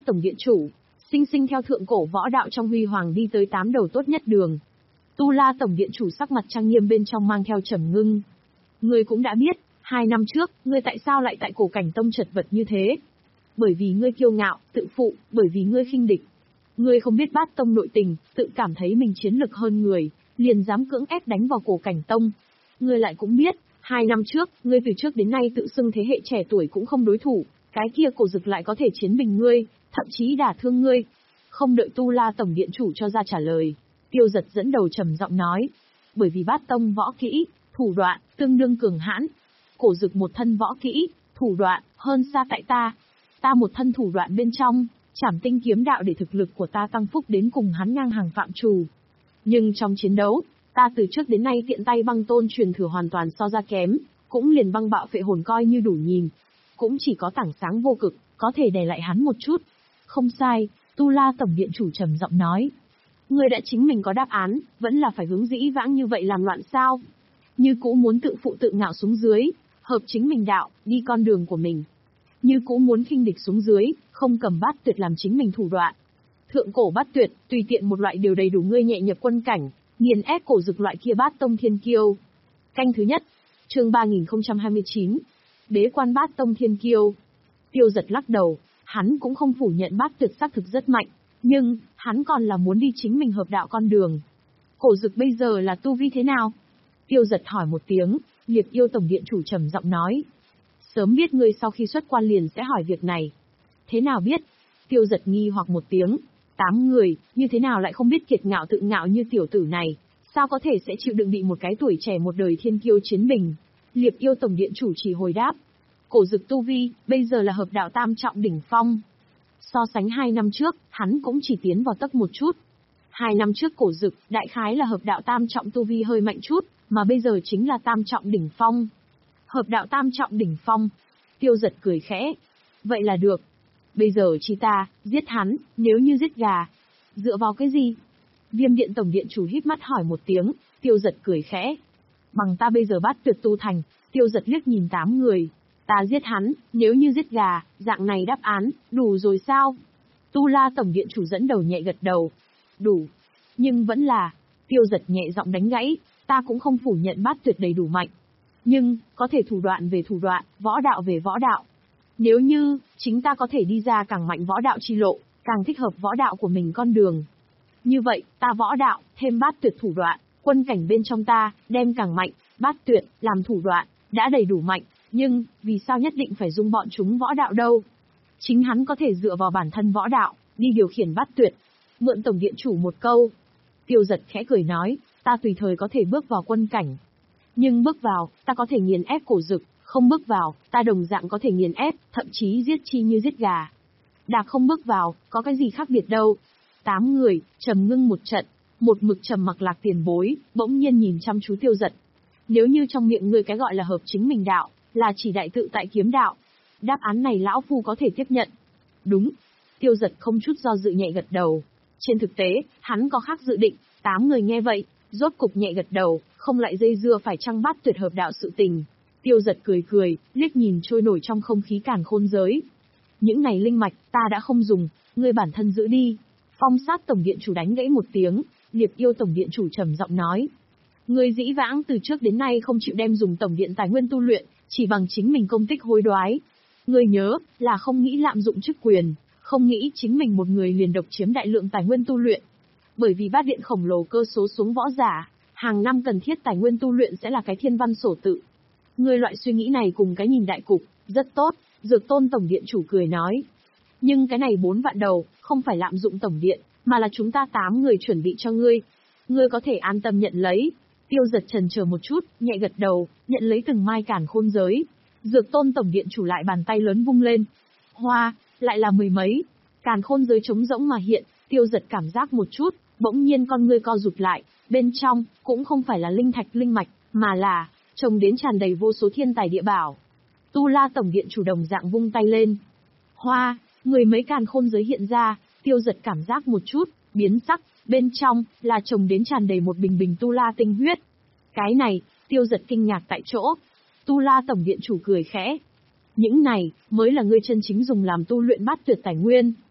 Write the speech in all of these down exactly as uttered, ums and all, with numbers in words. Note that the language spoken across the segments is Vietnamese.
Tổng điện chủ, sinh sinh theo thượng cổ võ đạo trong huy hoàng đi tới tám đầu tốt nhất đường. Tu La Tổng điện chủ sắc mặt trang nghiêm bên trong mang theo trầm ngưng. Ngươi cũng đã biết, hai năm trước, ngươi tại sao lại tại cổ cảnh tông chật vật như thế? Bởi vì ngươi kiêu ngạo, tự phụ, bởi vì ngươi khinh địch. Ngươi không biết Bát tông nội tình, tự cảm thấy mình chiến lực hơn người, liền dám cưỡng ép đánh vào cổ cảnh tông. Ngươi lại cũng biết, hai năm trước, ngươi từ trước đến nay tự xưng thế hệ trẻ tuổi cũng không đối thủ, cái kia cổ dực lại có thể chiến bình ngươi, thậm chí đả thương ngươi. Không đợi Tu La Tổng điện chủ cho ra trả lời, Tiêu Giật dẫn đầu trầm giọng nói, bởi vì Bát tông võ kỹ, thủ đoạn, tương đương cường hãn. Cổ dực một thân võ kỹ, thủ đoạn, hơn xa tại ta. Ta một thân thủ đoạn bên trong, trảm tinh kiếm đạo để thực lực của ta tăng phúc đến cùng hắn ngang hàng phạm trù. Nhưng trong chiến đấu, ta từ trước đến nay tiện tay băng tôn truyền thừa hoàn toàn so ra kém, cũng liền băng bạo phệ hồn coi như đủ nhìn. Cũng chỉ có tảng sáng vô cực, có thể đè lại hắn một chút. Không sai, Tu La Tổng điện chủ trầm giọng nói. Ngươi đã chính mình có đáp án, vẫn là phải hướng dĩ vãng như vậy làm loạn sao? Như cũ muốn tự phụ tự ngạo xuống dưới, hợp chính mình đạo, đi con đường của mình. Như cũ muốn khinh địch xuống dưới, không cầm bát tuyệt làm chính mình thủ đoạn. Thượng cổ bát tuyệt, tùy tiện một loại đều đầy đủ ngươi nhẹ nhập quân cảnh, nghiền ép cổ dực loại kia bát tông thiên kiêu. Canh thứ nhất, chương ba nghìn không trăm hai mươi chín, Bế quan bát tông thiên kiêu. Tiêu Giật lắc đầu, hắn cũng không phủ nhận bát tuyệt xác thực rất mạnh, nhưng, hắn còn là muốn đi chính mình hợp đạo con đường. Cổ dực bây giờ là tu vi thế nào? Tiêu Giật hỏi một tiếng, Liệp Yêu Tổng điện chủ trầm giọng nói. Sớm biết ngươi sau khi xuất quan liền sẽ hỏi việc này. Thế nào biết? Tiêu Giật nghi hoặc một tiếng. Tám người, như thế nào lại không biết kiệt ngạo tự ngạo như tiểu tử này? Sao có thể sẽ chịu đựng bị một cái tuổi trẻ một đời thiên kiêu chiến bình? Liệp Yêu Tổng điện chủ chỉ hồi đáp. Cổ dực tu vi, bây giờ là hợp đạo tam trọng đỉnh phong. So sánh hai năm trước, hắn cũng chỉ tiến vào tấc một chút. Hai năm trước cổ dực, đại khái là hợp đạo tam trọng tu vi hơi mạnh chút, mà bây giờ chính là tam trọng đỉnh phong. Hợp đạo tam trọng đỉnh phong. Tiêu Giật cười khẽ. Vậy là được. Bây giờ chi ta, giết hắn, nếu như giết gà. Dựa vào cái gì? Viêm điện tổng điện chủ híp mắt hỏi một tiếng, Tiêu Giật cười khẽ. Bằng ta bây giờ bát tuyệt tu thành, Tiêu Giật liếc nhìn tám người. Ta giết hắn, nếu như giết gà, dạng này đáp án, đủ rồi sao? Tu La Tổng điện chủ dẫn đầu nhẹ gật đầu. Đủ. Nhưng vẫn là, Tiêu Giật nhẹ giọng đánh gãy, ta cũng không phủ nhận bát tuyệt đầy đủ mạnh. Nhưng, có thể thủ đoạn về thủ đoạn, võ đạo về võ đạo. Nếu như, chính ta có thể đi ra càng mạnh võ đạo chi lộ, càng thích hợp võ đạo của mình con đường. Như vậy, ta võ đạo, thêm bát tuyệt thủ đoạn, quân cảnh bên trong ta, đem càng mạnh, bát tuyệt, làm thủ đoạn, đã đầy đủ mạnh. Nhưng, vì sao nhất định phải dung bọn chúng võ đạo đâu? Chính hắn có thể dựa vào bản thân võ đạo, đi điều khiển bát tuyệt. Mượn Tổng điện chủ một câu. Tiêu Giật khẽ cười nói, ta tùy thời có thể bước vào quân cảnh. Nhưng bước vào, ta có thể nghiền ép cổ dực, không bước vào, ta đồng dạng có thể nghiền ép, thậm chí giết chi như giết gà. Đạc không bước vào, có cái gì khác biệt đâu. Tám người, trầm ngưng một trận, một mực trầm mặc Lạc Tiền Bối, bỗng nhiên nhìn chăm chú Tiêu Giật. Nếu như trong miệng ngươi cái gọi là hợp chính mình đạo, là chỉ đại tự tại kiếm đạo. Đáp án này lão phu có thể tiếp nhận. Đúng. Tiêu Giật không chút do dự nhẹ gật đầu. Trên thực tế, hắn có khác dự định, tám người nghe vậy, rốt cục nhẹ gật đầu, không lại dây dưa phải chăng bát tuyệt hợp đạo sự tình. Tiêu Giật cười cười, liếc nhìn trôi nổi trong không khí càn khôn giới. Những này linh mạch, ta đã không dùng, ngươi bản thân giữ đi. Phong Sát Tổng điện chủ đánh gãy một tiếng, Liệp Yêu Tổng điện chủ trầm giọng nói. Ngươi dĩ vãng từ trước đến nay không chịu đem dùng tổng điện tài nguyên tu luyện, chỉ bằng chính mình công tích hối đoái. Ngươi nhớ, là không nghĩ lạm dụng chức quyền, không nghĩ chính mình một người liền độc chiếm đại lượng tài nguyên tu luyện. Bởi vì bát điện khổng lồ cơ số xuống võ giả, hàng năm cần thiết tài nguyên tu luyện sẽ là cái thiên văn sổ tự. Ngươi loại suy nghĩ này cùng cái nhìn đại cục, rất tốt, Dược Tôn Tổng điện chủ cười nói. Nhưng cái này bốn vạn đầu, không phải lạm dụng tổng điện, mà là chúng ta tám người chuẩn bị cho ngươi. Ngươi có thể an tâm nhận lấy. Tiêu Giật chần chờ một chút, nhẹ gật đầu, nhận lấy từng mai càn khôn giới. Dược Tôn Tổng điện chủ lại bàn tay lớn vung lên. Hoa, lại là mười mấy. Càn khôn giới trống rỗng mà hiện, Tiêu Giật cảm giác một chút, bỗng nhiên con ngươi co rụt lại, bên trong, cũng không phải là linh thạch linh mạch, mà là, trồng đến tràn đầy vô số thiên tài địa bảo. Tu La Tổng điện chủ đồng dạng vung tay lên. Hoa, mười mấy càn khôn giới hiện ra, Tiêu Giật cảm giác một chút, biến sắc, bên trong, là trồng đến tràn đầy một bình bình Tu La tinh huyết. Cái này, Tiêu Giật kinh ngạc tại chỗ. Tu La Tổng điện chủ cười khẽ. Những này, mới là ngươi chân chính dùng làm tu luyện bát tuyệt tài nguyên.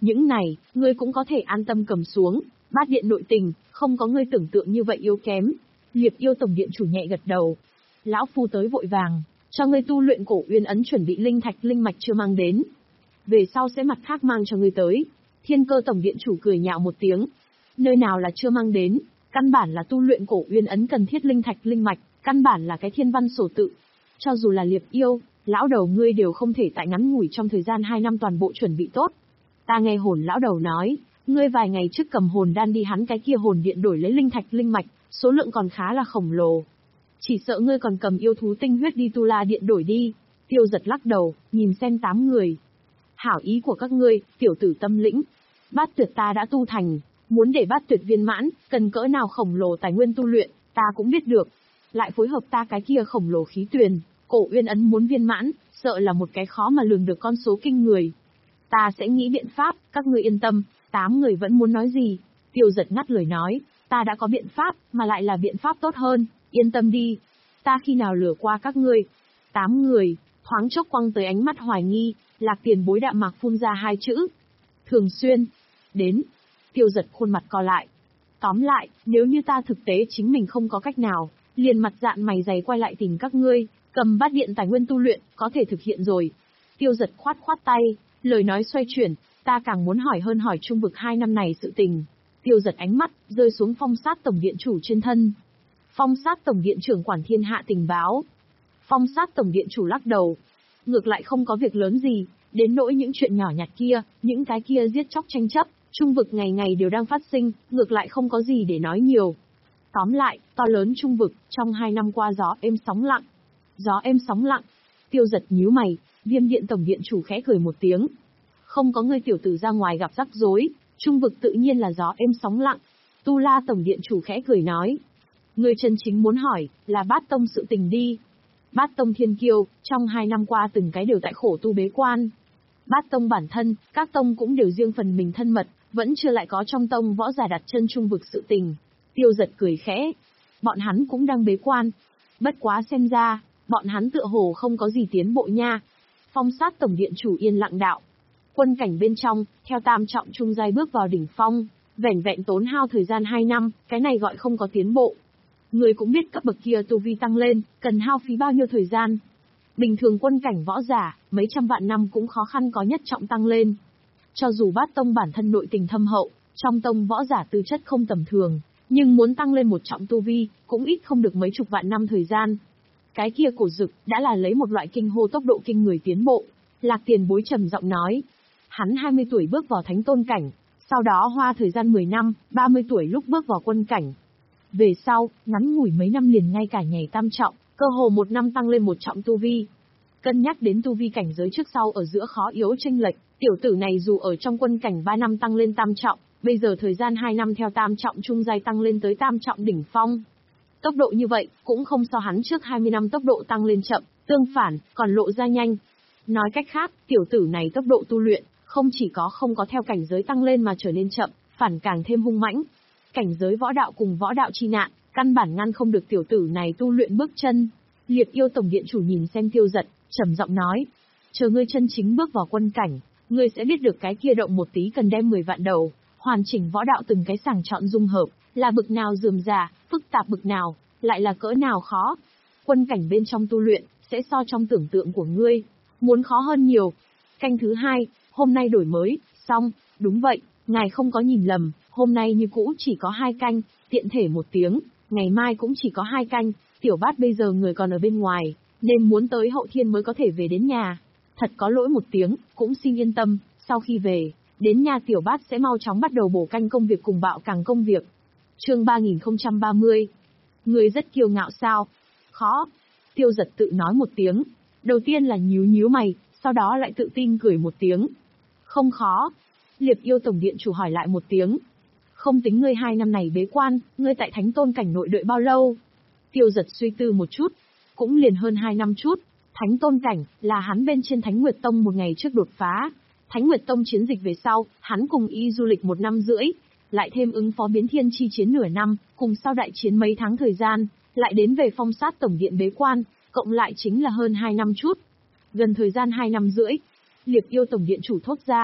Những này, ngươi cũng có thể an tâm cầm xuống, bát điện nội tình, không có ngươi tưởng tượng như vậy yếu kém. Liệp yêu tổng điện chủ nhẹ gật đầu. Lão phu tới vội vàng, cho ngươi tu luyện cổ uyên ấn chuẩn bị linh thạch linh mạch chưa mang đến. Về sau sẽ mặt khác mang cho ngươi tới. Thiên cơ tổng điện chủ cười nhạo một tiếng. Nơi nào là chưa mang đến, căn bản là tu luyện cổ uyên ấn cần thiết linh thạch linh mạch, căn bản là cái thiên văn sổ tự. Cho dù là liệp yêu, lão đầu ngươi đều không thể tại ngắn ngủi trong thời gian hai năm toàn bộ chuẩn bị tốt. Ta nghe hồn lão đầu nói, ngươi vài ngày trước cầm hồn đan đi hắn cái kia hồn điện đổi lấy linh thạch linh mạch, số lượng còn khá là khổng lồ. Chỉ sợ ngươi còn cầm yêu thú tinh huyết đi tu la điện đổi đi. Tiêu Giật lắc đầu, nhìn xem tám người. Hảo ý của các ngươi, tiểu tử tâm lĩnh. Bát tuyệt ta đã tu thành, muốn để bát tuyệt viên mãn, cần cỡ nào khổng lồ tài nguyên tu luyện, ta cũng biết được. Lại phối hợp ta cái kia khổng lồ khí tuyền, cổ uyên ấn muốn viên mãn, sợ là một cái khó mà lường được con số kinh người. Ta sẽ nghĩ biện pháp, các ngươi yên tâm. Tám người vẫn muốn nói gì. Tiêu Giật ngắt lời nói, ta đã có biện pháp, mà lại là biện pháp tốt hơn, yên tâm đi. Ta khi nào lừa qua các ngươi. Tám người, thoáng chốc quăng tới ánh mắt hoài nghi, Lạc Tiền Bối đạm mạc phun ra hai chữ. Thường xuyên. Đến. Tiêu Giật khuôn mặt co lại. Tóm lại, nếu như ta thực tế chính mình không có cách nào, liền mặt dạn mày dày quay lại tìm các ngươi, cầm bát điện tài nguyên tu luyện, có thể thực hiện rồi. Tiêu Giật khoát khoát tay, lời nói xoay chuyển, ta càng muốn hỏi hơn hỏi trung vực hai năm này sự tình. Tiêu Giật ánh mắt, rơi xuống Phong Sát tổng điện chủ trên thân. Phong Sát tổng điện trưởng quản thiên hạ tình báo. Phong Sát tổng điện chủ lắc đầu. Ngược lại không có việc lớn gì, đến nỗi những chuyện nhỏ nhặt kia, những cái kia giết chóc tranh chấp, trung vực ngày ngày đều đang phát sinh, ngược lại không có gì để nói nhiều. Tóm lại, to lớn trung vực, trong hai năm qua gió êm sóng lặng. Gió êm sóng lặng. Tiêu Giật nhíu mày, Viêm điện tổng điện chủ khẽ cười một tiếng. Không có ngươi tiểu tử ra ngoài gặp rắc rối, trung vực tự nhiên là gió êm sóng lặng. Tu La tổng điện chủ khẽ cười nói. Ngươi chân chính muốn hỏi, là Bát Tông sự tình đi. Bát Tông thiên kiêu, trong hai năm qua từng cái đều tại khổ tu bế quan. Bát Tông bản thân, các tông cũng đều riêng phần mình thân mật, vẫn chưa lại có trong tông võ giả đặt chân trung vực sự tình. Tiêu Giật cười khẽ. Bọn hắn cũng đang bế quan. Bất quá xem ra, bọn hắn tựa hồ không có gì tiến bộ nha. Phong Sát tổng điện chủ yên lặng đạo. Quân cảnh bên trong, theo tam trọng trung giai bước vào đỉnh phong, vẻn vẹn tốn hao thời gian hai năm, cái này gọi không có tiến bộ. Người cũng biết cấp bậc kia tu vi tăng lên, cần hao phí bao nhiêu thời gian. Bình thường quân cảnh võ giả, mấy trăm vạn năm cũng khó khăn có nhất trọng tăng lên. Cho dù Bát Tông bản thân nội tình thâm hậu, trong tông võ giả tư chất không tầm thường, nhưng muốn tăng lên một trọng tu vi, cũng ít không được mấy chục vạn năm thời gian. Cái kia cổ dực, đã là lấy một loại kinh hô tốc độ kinh người tiến bộ. Lạc Tiền Bối trầm giọng nói. Hắn hai mươi tuổi bước vào thánh tôn cảnh, sau đó hoa thời gian mười năm, ba mươi tuổi lúc bước vào quân cảnh. Về sau, ngắn ngủi mấy năm liền ngay cả nhảy tam trọng, cơ hồ một năm tăng lên một trọng tu vi. Cân nhắc đến tu vi cảnh giới trước sau ở giữa khó yếu chênh lệch, tiểu tử này dù ở trong quân cảnh ba năm tăng lên tam trọng, bây giờ thời gian hai năm theo tam trọng trung giai tăng lên tới tam trọng đỉnh phong. Tốc độ như vậy, cũng không so hắn trước hai mươi năm tốc độ tăng lên chậm, tương phản, còn lộ ra nhanh. Nói cách khác, tiểu tử này tốc độ tu luyện, không chỉ có không có theo cảnh giới tăng lên mà trở nên chậm, phản càng thêm hung mãnh. Cảnh giới võ đạo cùng võ đạo chi nạn, căn bản ngăn không được tiểu tử này tu luyện bước chân. Liệp yêu tổng điện chủ nhìn xem Tiêu Giật, trầm giọng nói. Chờ ngươi chân chính bước vào quân cảnh, ngươi sẽ biết được cái kia động một tí cần đem mười vạn đầu, hoàn chỉnh võ đạo từng cái sàng chọn dung hợp, là bực nào rườm rà, phức tạp bực nào, lại là cỡ nào khó. Quân cảnh bên trong tu luyện, sẽ so trong tưởng tượng của ngươi, muốn khó hơn nhiều. Canh thứ hai, hôm nay đổi mới, xong, đúng vậy, ngài không có nhìn lầm, hôm nay như cũ chỉ có hai canh, tiện thể một tiếng, ngày mai cũng chỉ có hai canh, tiểu bát bây giờ người còn ở bên ngoài, nên muốn tới hậu thiên mới có thể về đến nhà. Thật có lỗi một tiếng, cũng xin yên tâm, sau khi về, đến nhà tiểu bát sẽ mau chóng bắt đầu bổ canh công việc cùng bạo càng công việc. Chương ba nghìn không trăm ba mươi. Người rất kiêu ngạo sao? Khó. Tiêu Giật tự nói một tiếng. Đầu tiên là nhíu nhíu mày, sau đó lại tự tin cười một tiếng. Không khó. Liệp yêu tổng điện chủ hỏi lại một tiếng. Không tính ngươi hai năm này bế quan, ngươi tại thánh tôn cảnh nội đợi bao lâu? Tiêu Giật suy tư một chút. Cũng liền hơn hai năm chút. Thánh tôn cảnh, là hắn bên trên Thánh Nguyệt Tông một ngày trước đột phá. Thánh Nguyệt Tông chiến dịch về sau, hắn cùng y du lịch một năm rưỡi. Lại thêm ứng phó biến thiên chi chiến nửa năm, cùng sau đại chiến mấy tháng thời gian, lại đến về Phong Sát tổng điện bế quan, cộng lại chính là hơn hai năm chút. Gần thời gian hai năm rưỡi. Liệp yêu tổng điện chủ thốt ra.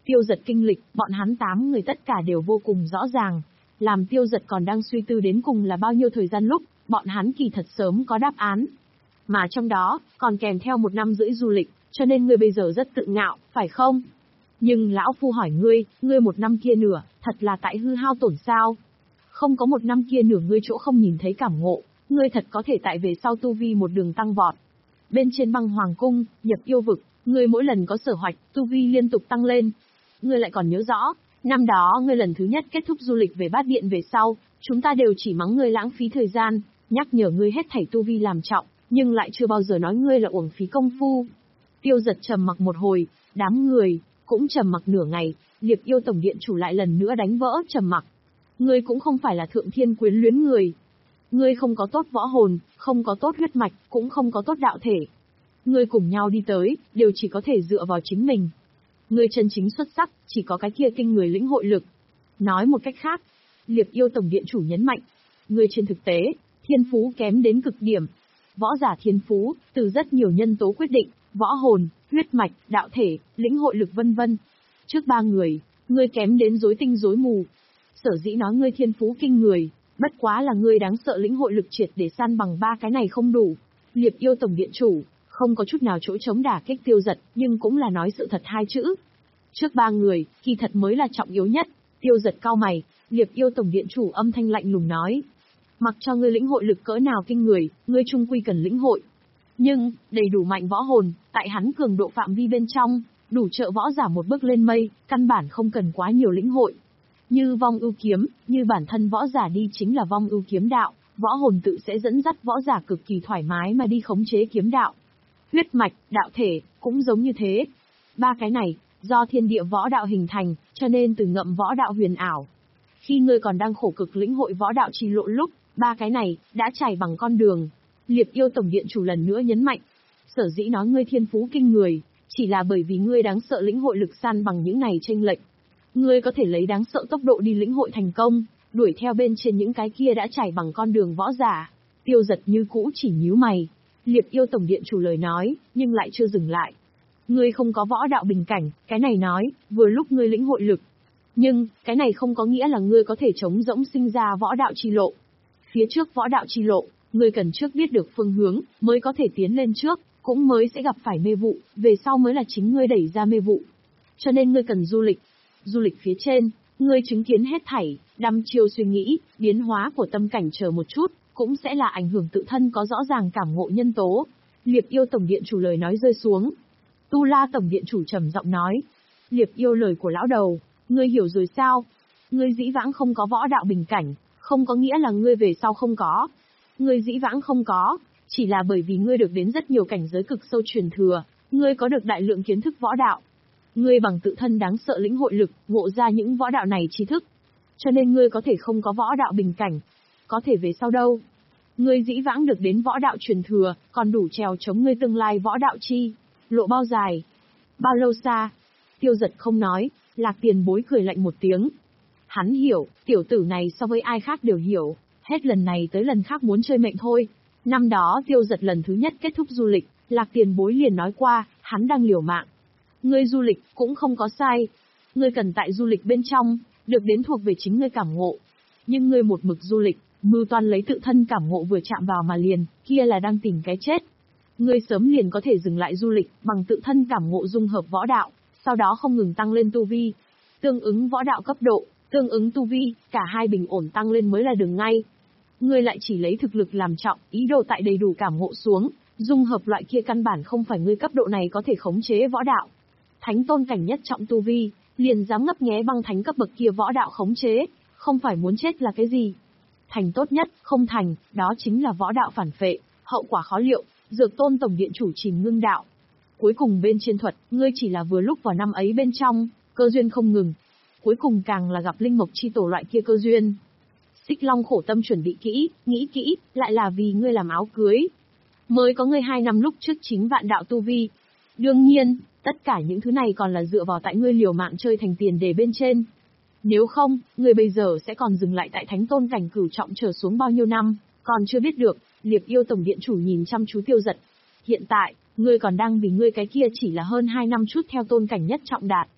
Tiêu Giật kinh lịch, bọn hắn tám người tất cả đều vô cùng rõ ràng. Làm Tiêu Giật còn đang suy tư đến cùng là bao nhiêu thời gian lúc, bọn hắn kỳ thật sớm có đáp án. Mà trong đó, còn kèm theo một năm rưỡi du lịch, cho nên ngươi bây giờ rất tự ngạo, phải không? Nhưng lão phu hỏi ngươi, ngươi một năm kia nửa, thật là tại hư hao tổn sao? Không có một năm kia nửa ngươi chỗ không nhìn thấy cảm ngộ, ngươi thật có thể tại về sau tu vi một đường tăng vọt. Bên trên băng hoàng cung, nhập yêu vực, ngươi mỗi lần có sở hoạch, tu vi liên tục tăng lên. Ngươi lại còn nhớ rõ, năm đó ngươi lần thứ nhất kết thúc du lịch về bát điện về sau, chúng ta đều chỉ mắng ngươi lãng phí thời gian, nhắc nhở ngươi hết thảy tu vi làm trọng, nhưng lại chưa bao giờ nói ngươi là uổng phí công phu. Tiêu Giật trầm mặc một hồi, đám người cũng trầm mặc nửa ngày, Liệp Yêu tổng điện chủ lại lần nữa đánh vỡ trầm mặc. Ngươi cũng không phải là thượng thiên quyến luyến người. Ngươi không có tốt võ hồn, không có tốt huyết mạch, cũng không có tốt đạo thể. Ngươi cùng nhau đi tới, đều chỉ có thể dựa vào chính mình. Ngươi chân chính xuất sắc, chỉ có cái kia kinh người lĩnh hội lực. Nói một cách khác, Liệp Yêu tổng điện chủ nhấn mạnh, ngươi trên thực tế, thiên phú kém đến cực điểm. Võ giả thiên phú, từ rất nhiều nhân tố quyết định, võ hồn, huyết mạch, đạo thể, lĩnh hội lực vân vân. Trước ba người, ngươi kém đến rối tinh rối mù. Sở dĩ nói ngươi thiên phú kinh người, bất quá là ngươi đáng sợ lĩnh hội lực triệt để san bằng ba cái này không đủ. Liệp Yêu tổng điện chủ, không có chút nào chỗ chống đả kích Tiêu Giật, nhưng cũng là nói sự thật hai chữ. Trước ba người, kỳ thật mới là trọng yếu nhất. Tiêu Giật cau mày, Liệp Yêu tổng điện chủ âm thanh lạnh lùng nói. Mặc cho ngươi lĩnh hội lực cỡ nào kinh người, ngươi chung quy cần lĩnh hội. Nhưng, đầy đủ mạnh võ hồn, tại hắn cường độ phạm vi bên trong, đủ trợ võ giả một bước lên mây, căn bản không cần quá nhiều lĩnh hội. Như vong ưu kiếm, như bản thân võ giả đi chính là vong ưu kiếm đạo, võ hồn tự sẽ dẫn dắt võ giả cực kỳ thoải mái mà đi khống chế kiếm đạo. Huyết mạch, đạo thể, cũng giống như thế. Ba cái này, do thiên địa võ đạo hình thành, cho nên từ ngậm võ đạo huyền ảo. Khi ngươi còn đang khổ cực lĩnh hội võ đạo trì lộ lúc, ba cái này, đã trải bằng con đường. Liệp Yêu tổng điện chủ lần nữa nhấn mạnh. Sở dĩ nói ngươi thiên phú kinh người, chỉ là bởi vì ngươi đáng sợ lĩnh hội lực san bằng những này chênh lệch. Ngươi có thể lấy đáng sợ tốc độ đi lĩnh hội thành công, đuổi theo bên trên những cái kia đã trải bằng con đường võ giả. Tiêu Giật như cũ chỉ nhíu mày. Liệp Yêu tổng điện chủ lời nói, nhưng lại chưa dừng lại. Ngươi không có võ đạo bình cảnh, cái này nói, vừa lúc ngươi lĩnh hội lực. Nhưng, cái này không có nghĩa là ngươi có thể chống rỗng sinh ra võ đạo chi lộ. Phía trước võ đạo chi lộ, ngươi cần trước biết được phương hướng, mới có thể tiến lên trước, cũng mới sẽ gặp phải mê vụ, về sau mới là chính ngươi đẩy ra mê vụ. Cho nên ngươi cần du lịch. Du lịch phía trên, ngươi chứng kiến hết thảy, đăm chiêu suy nghĩ, biến hóa của tâm cảnh chờ một chút, cũng sẽ là ảnh hưởng tự thân có rõ ràng cảm ngộ nhân tố. Liệp Yêu tổng điện chủ lời nói rơi xuống. Tu La tổng điện chủ trầm giọng nói. Liệp Yêu lời của lão đầu, ngươi hiểu rồi sao? Ngươi dĩ vãng không có võ đạo bình cảnh, không có nghĩa là ngươi về sau không có. Ngươi dĩ vãng không có, chỉ là bởi vì ngươi được đến rất nhiều cảnh giới cực sâu truyền thừa, ngươi có được đại lượng kiến thức võ đạo. Ngươi bằng tự thân đáng sợ lĩnh hội lực, ngộ ra những võ đạo này tri thức. Cho nên ngươi có thể không có võ đạo bình cảnh. Có thể về sau đâu? Ngươi dĩ vãng được đến võ đạo truyền thừa, còn đủ trèo chống ngươi tương lai võ đạo chi. Lộ bao dài? Bao lâu xa? Tiêu Giật không nói, Lạc Tiền Bối cười lạnh một tiếng. Hắn hiểu, tiểu tử này so với ai khác đều hiểu, hết lần này tới lần khác muốn chơi mệnh thôi. Năm đó Tiêu Giật lần thứ nhất kết thúc du lịch, Lạc Tiền Bối liền nói qua, hắn đang liều mạng. Ngươi du lịch cũng không có sai. Ngươi cần tại du lịch bên trong, được đến thuộc về chính ngươi cảm ngộ. Nhưng ngươi một mực du lịch, mưu toan lấy tự thân cảm ngộ vừa chạm vào mà liền, kia là đang tìm cái chết. Ngươi sớm liền có thể dừng lại du lịch, bằng tự thân cảm ngộ dung hợp võ đạo, sau đó không ngừng tăng lên tu vi. Tương ứng võ đạo cấp độ, tương ứng tu vi, cả hai bình ổn tăng lên mới là đường ngay. Ngươi lại chỉ lấy thực lực làm trọng, ý đồ tại đầy đủ cảm ngộ xuống, dung hợp loại kia căn bản không phải ngươi cấp độ này có thể khống chế võ đạo. Thánh tôn cảnh nhất trọng tu vi, liền dám ngấp nghé băng thánh cấp bậc kia võ đạo khống chế, không phải muốn chết là cái gì. Thành tốt nhất, không thành, đó chính là võ đạo phản phệ, hậu quả khó liệu, Dược Tôn tổng điện chủ chìm ngưng đạo. Cuối cùng bên trên thuật, ngươi chỉ là vừa lúc vào năm ấy bên trong, cơ duyên không ngừng. Cuối cùng càng là gặp linh mộc chi tổ loại kia cơ duyên. Xích Long khổ tâm chuẩn bị kỹ, nghĩ kỹ, lại là vì ngươi làm áo cưới. Mới có ngươi hai năm lúc trước chính vạn đạo tu vi. Đương nhiên, tất cả những thứ này còn là dựa vào tại ngươi liều mạng chơi thành tiền đề bên trên. Nếu không, ngươi bây giờ sẽ còn dừng lại tại thánh tôn cảnh cửu trọng trở xuống bao nhiêu năm, còn chưa biết được. Liệp Yêu tổng điện chủ nhìn chăm chú Tiêu Giật. Hiện tại, ngươi còn đang vì ngươi cái kia chỉ là hơn hai năm chút theo tôn cảnh nhất trọng đạt,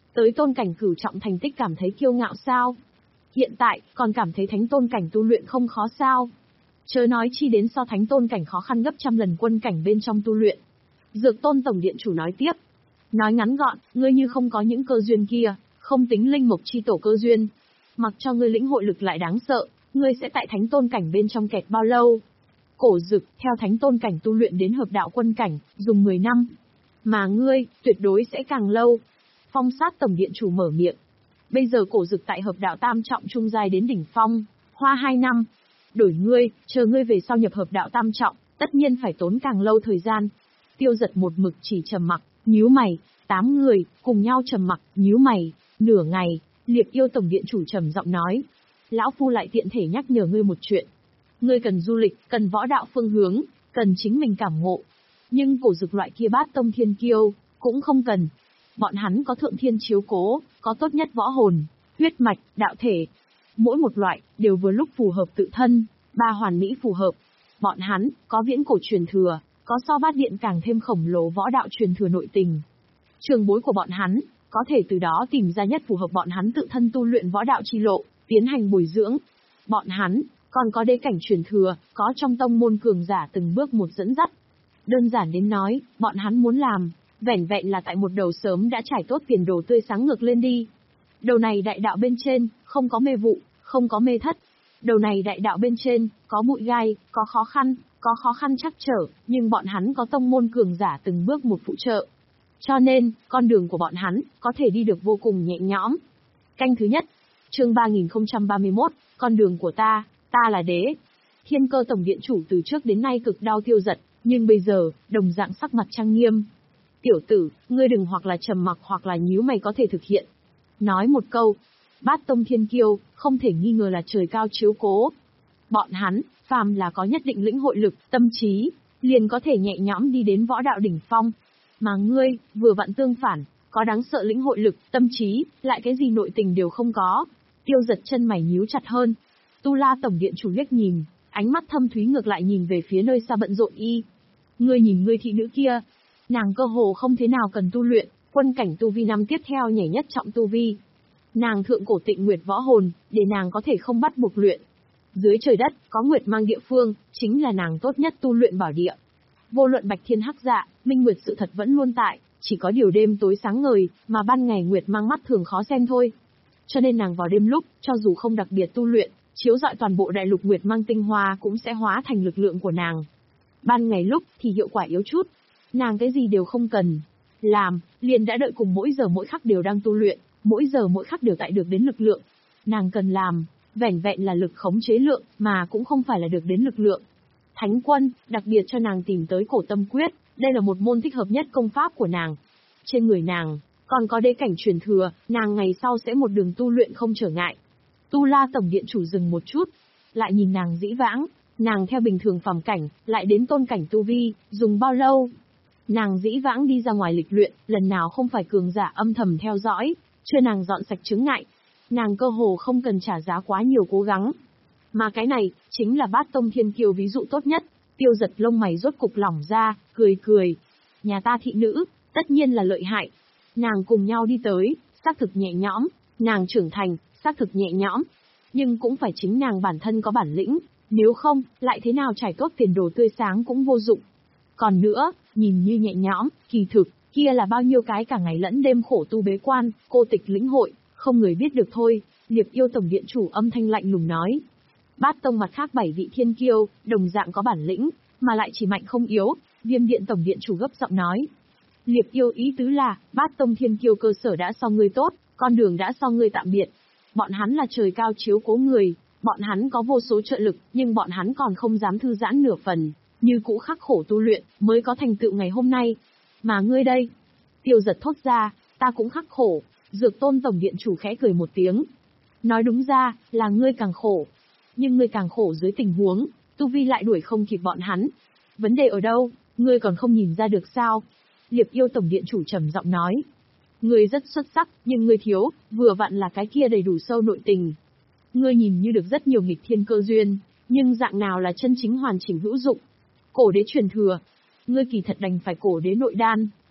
Tới tôn cảnh cửu trọng thành tích cảm thấy kiêu ngạo sao? Hiện tại, còn cảm thấy thánh tôn cảnh tu luyện không khó sao? Chớ nói chi đến so thánh tôn cảnh khó khăn gấp trăm lần quân cảnh bên trong tu luyện. Dược tôn tổng điện chủ nói tiếp. Nói ngắn gọn, ngươi như không có những cơ duyên kia, không tính linh mộc chi tổ cơ duyên. Mặc cho ngươi lĩnh hội lực lại đáng sợ, ngươi sẽ tại thánh tôn cảnh bên trong kẹt bao lâu? Cổ Dực, theo thánh tôn cảnh tu luyện đến hợp đạo quân cảnh, dùng mười năm. Mà ngươi, tuyệt đối sẽ càng lâu. Phong sát tổng điện chủ mở miệng. Bây giờ Cổ Dực tại hợp đạo tam trọng trung giai đến đỉnh phong, hoa hai năm. Đổi ngươi, chờ ngươi về sau nhập hợp đạo tam trọng, tất nhiên phải tốn càng lâu thời gian. Tiêu Giật một mực chỉ trầm mặc, nhíu mày, tám người, cùng nhau trầm mặc, nhíu mày, nửa ngày, Liệp Yêu tổng điện chủ trầm giọng nói. Lão Phu lại tiện thể nhắc nhở ngươi một chuyện. Ngươi cần du lịch, cần võ đạo phương hướng, cần chính mình cảm ngộ. Nhưng Cổ Dực loại kia bát tông thiên kiêu, cũng không cần. Bọn hắn có thượng thiên chiếu cố, có tốt nhất võ hồn, huyết mạch, đạo thể. Mỗi một loại, đều vừa lúc phù hợp tự thân, ba hoàn mỹ phù hợp. Bọn hắn, có viễn cổ truyền thừa, có so bát điện càng thêm khổng lồ võ đạo truyền thừa nội tình. Trường bối của bọn hắn, có thể từ đó tìm ra nhất phù hợp bọn hắn tự thân tu luyện võ đạo chi lộ, tiến hành bồi dưỡng. Bọn hắn, còn có đế cảnh truyền thừa, có trong tông môn cường giả từng bước một dẫn dắt. Đơn giản đến nói, bọn hắn muốn làm, vẻn vẹn là tại một đầu sớm đã trải tốt tiền đồ tươi sáng ngược lên đi. Đầu này đại đạo bên trên, không có mê vụ, không có mê thất. Đầu này đại đạo bên trên, có bụi gai, có khó khăn, có khó khăn chắc trở, nhưng bọn hắn có tông môn cường giả từng bước một phụ trợ. Cho nên, con đường của bọn hắn, có thể đi được vô cùng nhẹ nhõm. Canh thứ nhất, chương ba nghìn không trăm ba mươi mốt, con đường của ta, ta là đế. Thiên Cơ tổng điện chủ từ trước đến nay cực đau Tiêu Giật, nhưng bây giờ, đồng dạng sắc mặt trang nghiêm. Tiểu tử, ngươi đừng hoặc là trầm mặc hoặc là nhíu mày có thể thực hiện. Nói một câu, bát tông thiên kiêu, không thể nghi ngờ là trời cao chiếu cố. Bọn hắn, phàm là có nhất định lĩnh hội lực, tâm trí, liền có thể nhẹ nhõm đi đến võ đạo đỉnh phong. Mà ngươi, vừa vặn tương phản, có đáng sợ lĩnh hội lực, tâm trí, lại cái gì nội tình đều không có. Tiêu Giật chân mày nhíu chặt hơn. Tu La tổng điện chủ liếc nhìn, ánh mắt thâm thúy ngược lại nhìn về phía nơi xa bận rộn y. Ngươi nhìn ngươi thị nữ kia, nàng cơ hồ không thế nào cần tu luyện, quân cảnh tu vi năm tiếp theo nhảy nhất trọng tu vi. Nàng thượng cổ tịnh nguyệt võ hồn, để nàng có thể không bắt buộc luyện. Dưới trời đất, có nguyệt mang địa phương, chính là nàng tốt nhất tu luyện bảo địa. Vô luận bạch thiên hắc dạ, minh nguyệt sự thật vẫn luôn tại, chỉ có điều đêm tối sáng ngời, mà ban ngày nguyệt mang mắt thường khó xem thôi. Cho nên nàng vào đêm lúc, cho dù không đặc biệt tu luyện, chiếu rọi toàn bộ đại lục nguyệt mang tinh hoa cũng sẽ hóa thành lực lượng của nàng. Ban ngày lúc, thì hiệu quả yếu chút. Nàng cái gì đều không cần làm, liền đã đợi cùng mỗi giờ mỗi khắc đều đang tu luyện, mỗi giờ mỗi khắc đều tại được đến lực lượng. Nàng cần làm, vẻn vẹn là lực khống chế lượng, mà cũng không phải là được đến lực lượng. Thánh quân, đặc biệt cho nàng tìm tới cổ tâm quyết, đây là một môn thích hợp nhất công pháp của nàng. Trên người nàng, còn có đế cảnh truyền thừa, nàng ngày sau sẽ một đường tu luyện không trở ngại. Tu La tổng điện chủ dừng một chút, lại nhìn nàng dĩ vãng, nàng theo bình thường phàm cảnh, lại đến tôn cảnh tu vi, dùng bao lâu? Nàng dĩ vãng đi ra ngoài lịch luyện, lần nào không phải cường giả âm thầm theo dõi, chưa nàng dọn sạch chướng ngại. Nàng cơ hồ không cần trả giá quá nhiều cố gắng. Mà cái này, chính là bát tông thiên kiêu ví dụ tốt nhất. Tiêu Giật lông mày rốt cục lỏng ra, cười cười. Nhà ta thị nữ, tất nhiên là lợi hại. Nàng cùng nhau đi tới, xác thực nhẹ nhõm, nàng trưởng thành, xác thực nhẹ nhõm. Nhưng cũng phải chính nàng bản thân có bản lĩnh, nếu không, lại thế nào trải tốt tiền đồ tươi sáng cũng vô dụng. Còn nữa, nhìn như nhẹ nhõm, kỳ thực, kia là bao nhiêu cái cả ngày lẫn đêm khổ tu bế quan, cô tịch lĩnh hội, không người biết được thôi. Liệp Yêu tổng điện chủ âm thanh lạnh lùng nói. Bát tông mặt khác bảy vị thiên kiêu, đồng dạng có bản lĩnh, mà lại chỉ mạnh không yếu. Viêm điện tổng điện chủ gấp giọng nói. Liệp Yêu ý tứ là, bát tông thiên kiêu cơ sở đã so ngươi tốt, con đường đã so ngươi tạm biệt. Bọn hắn là trời cao chiếu cố người, bọn hắn có vô số trợ lực, nhưng bọn hắn còn không dám thư giãn nửa phần, như cũ khắc khổ tu luyện, mới có thành tựu ngày hôm nay. Mà ngươi đây? Tiêu Giật thốt ra, ta cũng khắc khổ. Dược tôn tổng điện chủ khẽ cười một tiếng. Nói đúng ra, là ngươi càng khổ. Nhưng ngươi càng khổ dưới tình huống, tu vi lại đuổi không kịp bọn hắn. Vấn đề ở đâu, ngươi còn không nhìn ra được sao? Liệp Yêu tổng điện chủ trầm giọng nói. Ngươi rất xuất sắc, nhưng ngươi thiếu, vừa vặn là cái kia đầy đủ sâu nội tình. Ngươi nhìn như được rất nhiều nghịch thiên cơ duyên, nhưng dạng nào là chân chính hoàn chỉnh hữu dụng? Cổ đế truyền thừa. Ngươi kỳ thật đành phải cổ đế nội đan,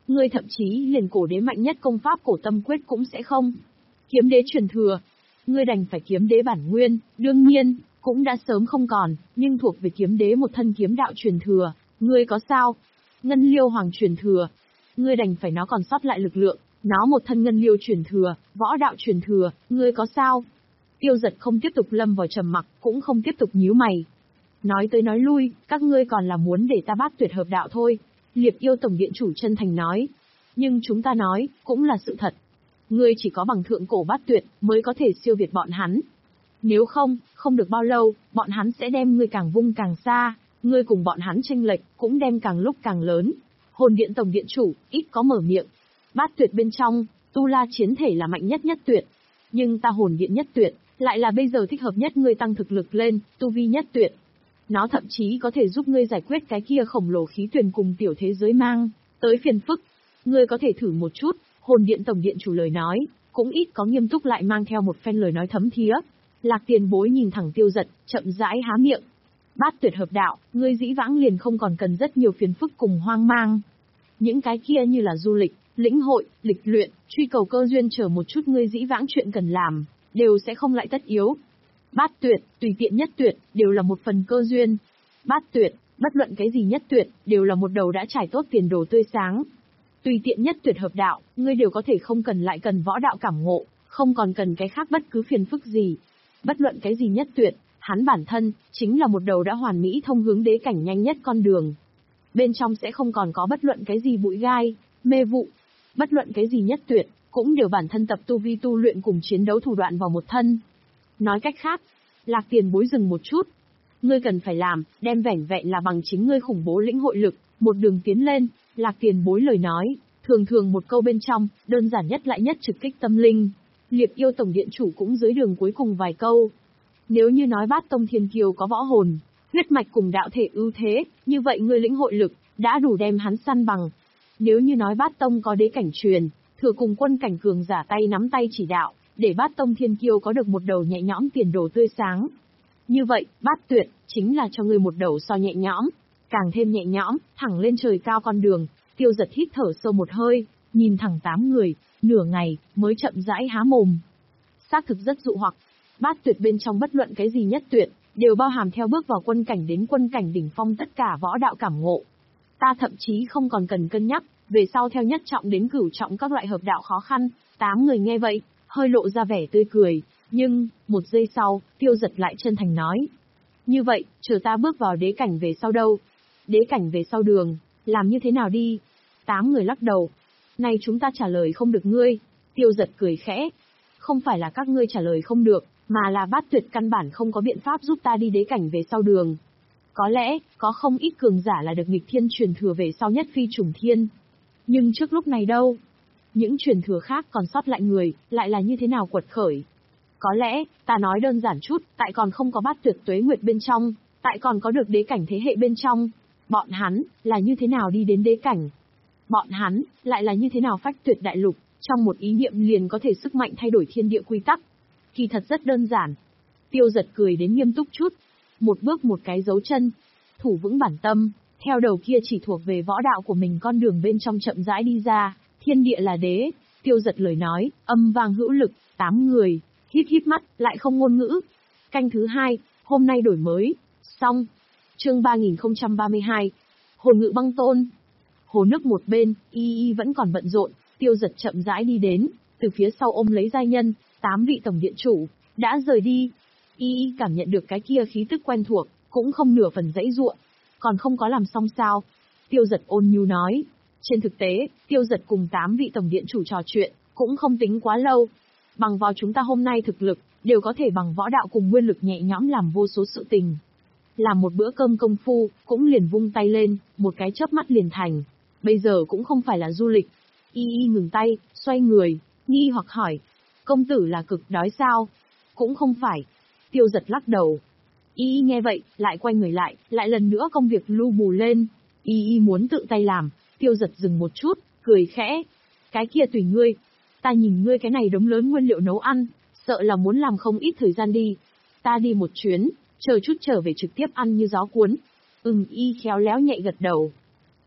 Ngươi thậm chí liền cổ đế mạnh nhất công pháp cổ tâm quyết cũng sẽ không. Kiếm đế truyền thừa. Ngươi đành phải kiếm đế bản nguyên, đương nhiên, cũng đã sớm không còn, nhưng thuộc về kiếm đế một thân kiếm đạo truyền thừa. Ngươi có sao? Ngân liêu hoàng truyền thừa. Ngươi đành phải nó còn sót lại lực lượng, nó một thân ngân liêu truyền thừa, võ đạo truyền thừa, ngươi có sao? Tiêu Giật không tiếp tục lâm vào trầm mặc, cũng không tiếp tục nhíu mày. Nói tới nói lui, các ngươi còn là muốn để ta bát tuyệt hợp đạo thôi. Liệp yêu tổng điện chủ chân thành nói. Nhưng chúng ta nói, cũng là sự thật. Ngươi chỉ có bằng thượng cổ bát tuyệt, mới có thể siêu việt bọn hắn. Nếu không, không được bao lâu, bọn hắn sẽ đem ngươi càng vung càng xa, ngươi cùng bọn hắn chênh lệch, cũng đem càng lúc càng lớn. Hồn điện tổng điện chủ, ít có mở miệng. Bát tuyệt bên trong, tu la chiến thể là mạnh nhất nhất tuyệt. Nhưng ta hồn điện nhất tuyệt, lại là bây giờ thích hợp nhất ngươi tăng thực lực lên, tu vi nhất tuyệt. Nó thậm chí có thể giúp ngươi giải quyết cái kia khổng lồ khí tuyển cùng tiểu thế giới mang tới phiền phức. Ngươi có thể thử một chút, hồn điện tổng điện chủ lời nói, cũng ít có nghiêm túc lại mang theo một phen lời nói thấm thía. Lạc Tiền Bối nhìn thẳng Tiêu Giật, chậm rãi há miệng. Bát tuyệt hợp đạo, ngươi dĩ vãng liền không còn cần rất nhiều phiền phức cùng hoang mang. Những cái kia như là du lịch, lĩnh hội, lịch luyện, truy cầu cơ duyên chờ một chút ngươi dĩ vãng chuyện cần làm, đều sẽ không lại tất yếu. Bát tuyệt, tùy tiện nhất tuyệt, đều là một phần cơ duyên. Bát tuyệt, bất luận cái gì nhất tuyệt, đều là một đầu đã trải tốt tiền đồ tươi sáng. Tùy tiện nhất tuyệt hợp đạo, ngươi đều có thể không cần lại cần võ đạo cảm ngộ, không còn cần cái khác bất cứ phiền phức gì. Bất luận cái gì nhất tuyệt, hắn bản thân, chính là một đầu đã hoàn mỹ thông hướng đế cảnh nhanh nhất con đường. Bên trong sẽ không còn có bất luận cái gì bụi gai, mê vụ. Bất luận cái gì nhất tuyệt, cũng đều bản thân tập tu vi tu luyện cùng chiến đấu thủ đoạn vào một thân. Nói cách khác, Lạc Tiền Bối dừng một chút. Ngươi cần phải làm, đem vẻn vẹn là bằng chính ngươi khủng bố lĩnh hội lực, một đường tiến lên. Lạc Tiền Bối lời nói, thường thường một câu bên trong, đơn giản nhất lại nhất trực kích tâm linh. Liệp yêu tổng điện chủ cũng dưới đường cuối cùng vài câu. Nếu như nói Bát Tông Thiên Kiêu có võ hồn, huyết mạch cùng đạo thể ưu thế, như vậy ngươi lĩnh hội lực, đã đủ đem hắn săn bằng. Nếu như nói Bát Tông có đế cảnh truyền, thừa cùng quân cảnh cường giả tay nắm tay chỉ đạo, để Bát Tông Thiên Kiêu có được một đầu nhẹ nhõm tiền đồ tươi sáng. Như vậy, Bát Tuyệt, chính là cho ngươi một đầu so nhẹ nhõm, càng thêm nhẹ nhõm, thẳng lên trời cao con đường. Tiêu Giật hít thở sâu một hơi, nhìn thẳng tám người, nửa ngày, mới chậm rãi há mồm. Xác thực rất dụ hoặc, Bát Tuyệt bên trong bất luận cái gì nhất tuyệt, đều bao hàm theo bước vào quân cảnh đến quân cảnh đỉnh phong tất cả võ đạo cảm ngộ. Ta thậm chí không còn cần cân nhắc, về sau theo nhất trọng đến cửu trọng các loại hợp đạo khó khăn. Tám người nghe vậy, hơi lộ ra vẻ tươi cười, nhưng, một giây sau, Tiêu Giật lại chân thành nói. Như vậy, chờ ta bước vào đế cảnh về sau đâu? Đế cảnh về sau đường, làm như thế nào đi? Tám người lắc đầu. Này chúng ta trả lời không được ngươi. Tiêu Giật cười khẽ. Không phải là các ngươi trả lời không được, mà là Bát Tuyệt căn bản không có biện pháp giúp ta đi đế cảnh về sau đường. Có lẽ, có không ít cường giả là được nghịch thiên truyền thừa về sau nhất phi trùng thiên. Nhưng trước lúc này đâu? Những truyền thừa khác còn sót lại người, lại là như thế nào quật khởi? Có lẽ, ta nói đơn giản chút, tại còn không có Bát Tuyệt tuế nguyệt bên trong, tại còn có được đế cảnh thế hệ bên trong. Bọn hắn, là như thế nào đi đến đế cảnh? Bọn hắn, lại là như thế nào phách tuyệt đại lục, trong một ý niệm liền có thể sức mạnh thay đổi thiên địa quy tắc? Kỳ thật rất đơn giản. Tiêu Giật cười đến nghiêm túc chút. Một bước một cái dấu chân. Thủ vững bản tâm, theo đầu kia chỉ thuộc về võ đạo của mình con đường bên trong chậm rãi đi ra. Thiên địa là đế. Tiêu Giật lời nói, âm vang hữu lực. Tám người, híp híp mắt, lại không ngôn ngữ. Canh thứ hai, hôm nay đổi mới. Xong. Chương ba nghìn không trăm ba mươi hai. Hồn ngự băng tôn. Hồ nước một bên, Y Y vẫn còn bận rộn. Tiêu Giật chậm rãi đi đến, từ phía sau ôm lấy giai nhân. Tám vị tổng điện chủ, đã rời đi. Y Y cảm nhận được cái kia khí tức quen thuộc, cũng không nửa phần dãy ruộng. Còn không có làm xong sao? Tiêu Giật ôn nhu nói. Trên thực tế, Tiêu Giật cùng tám vị tổng điện chủ trò chuyện, cũng không tính quá lâu. Bằng vào chúng ta hôm nay thực lực, đều có thể bằng võ đạo cùng nguyên lực nhẹ nhõm làm vô số sự tình. Làm một bữa cơm công phu, cũng liền vung tay lên, một cái chớp mắt liền thành. Bây giờ cũng không phải là du lịch. Y Y ngừng tay, xoay người, nghi hoặc hỏi. Công tử là cực đói sao? Cũng không phải. Tiêu Giật lắc đầu. Y Y nghe vậy, lại quay người lại, lại lần nữa công việc lu bù lên. Y Y muốn tự tay làm. Tiêu Giật dừng một chút, cười khẽ. Cái kia tùy ngươi. Ta nhìn ngươi cái này đống lớn nguyên liệu nấu ăn, sợ là muốn làm không ít thời gian đi. Ta đi một chuyến, chờ chút trở về trực tiếp ăn như gió cuốn. Ừm. Y khéo léo nhẹ gật đầu.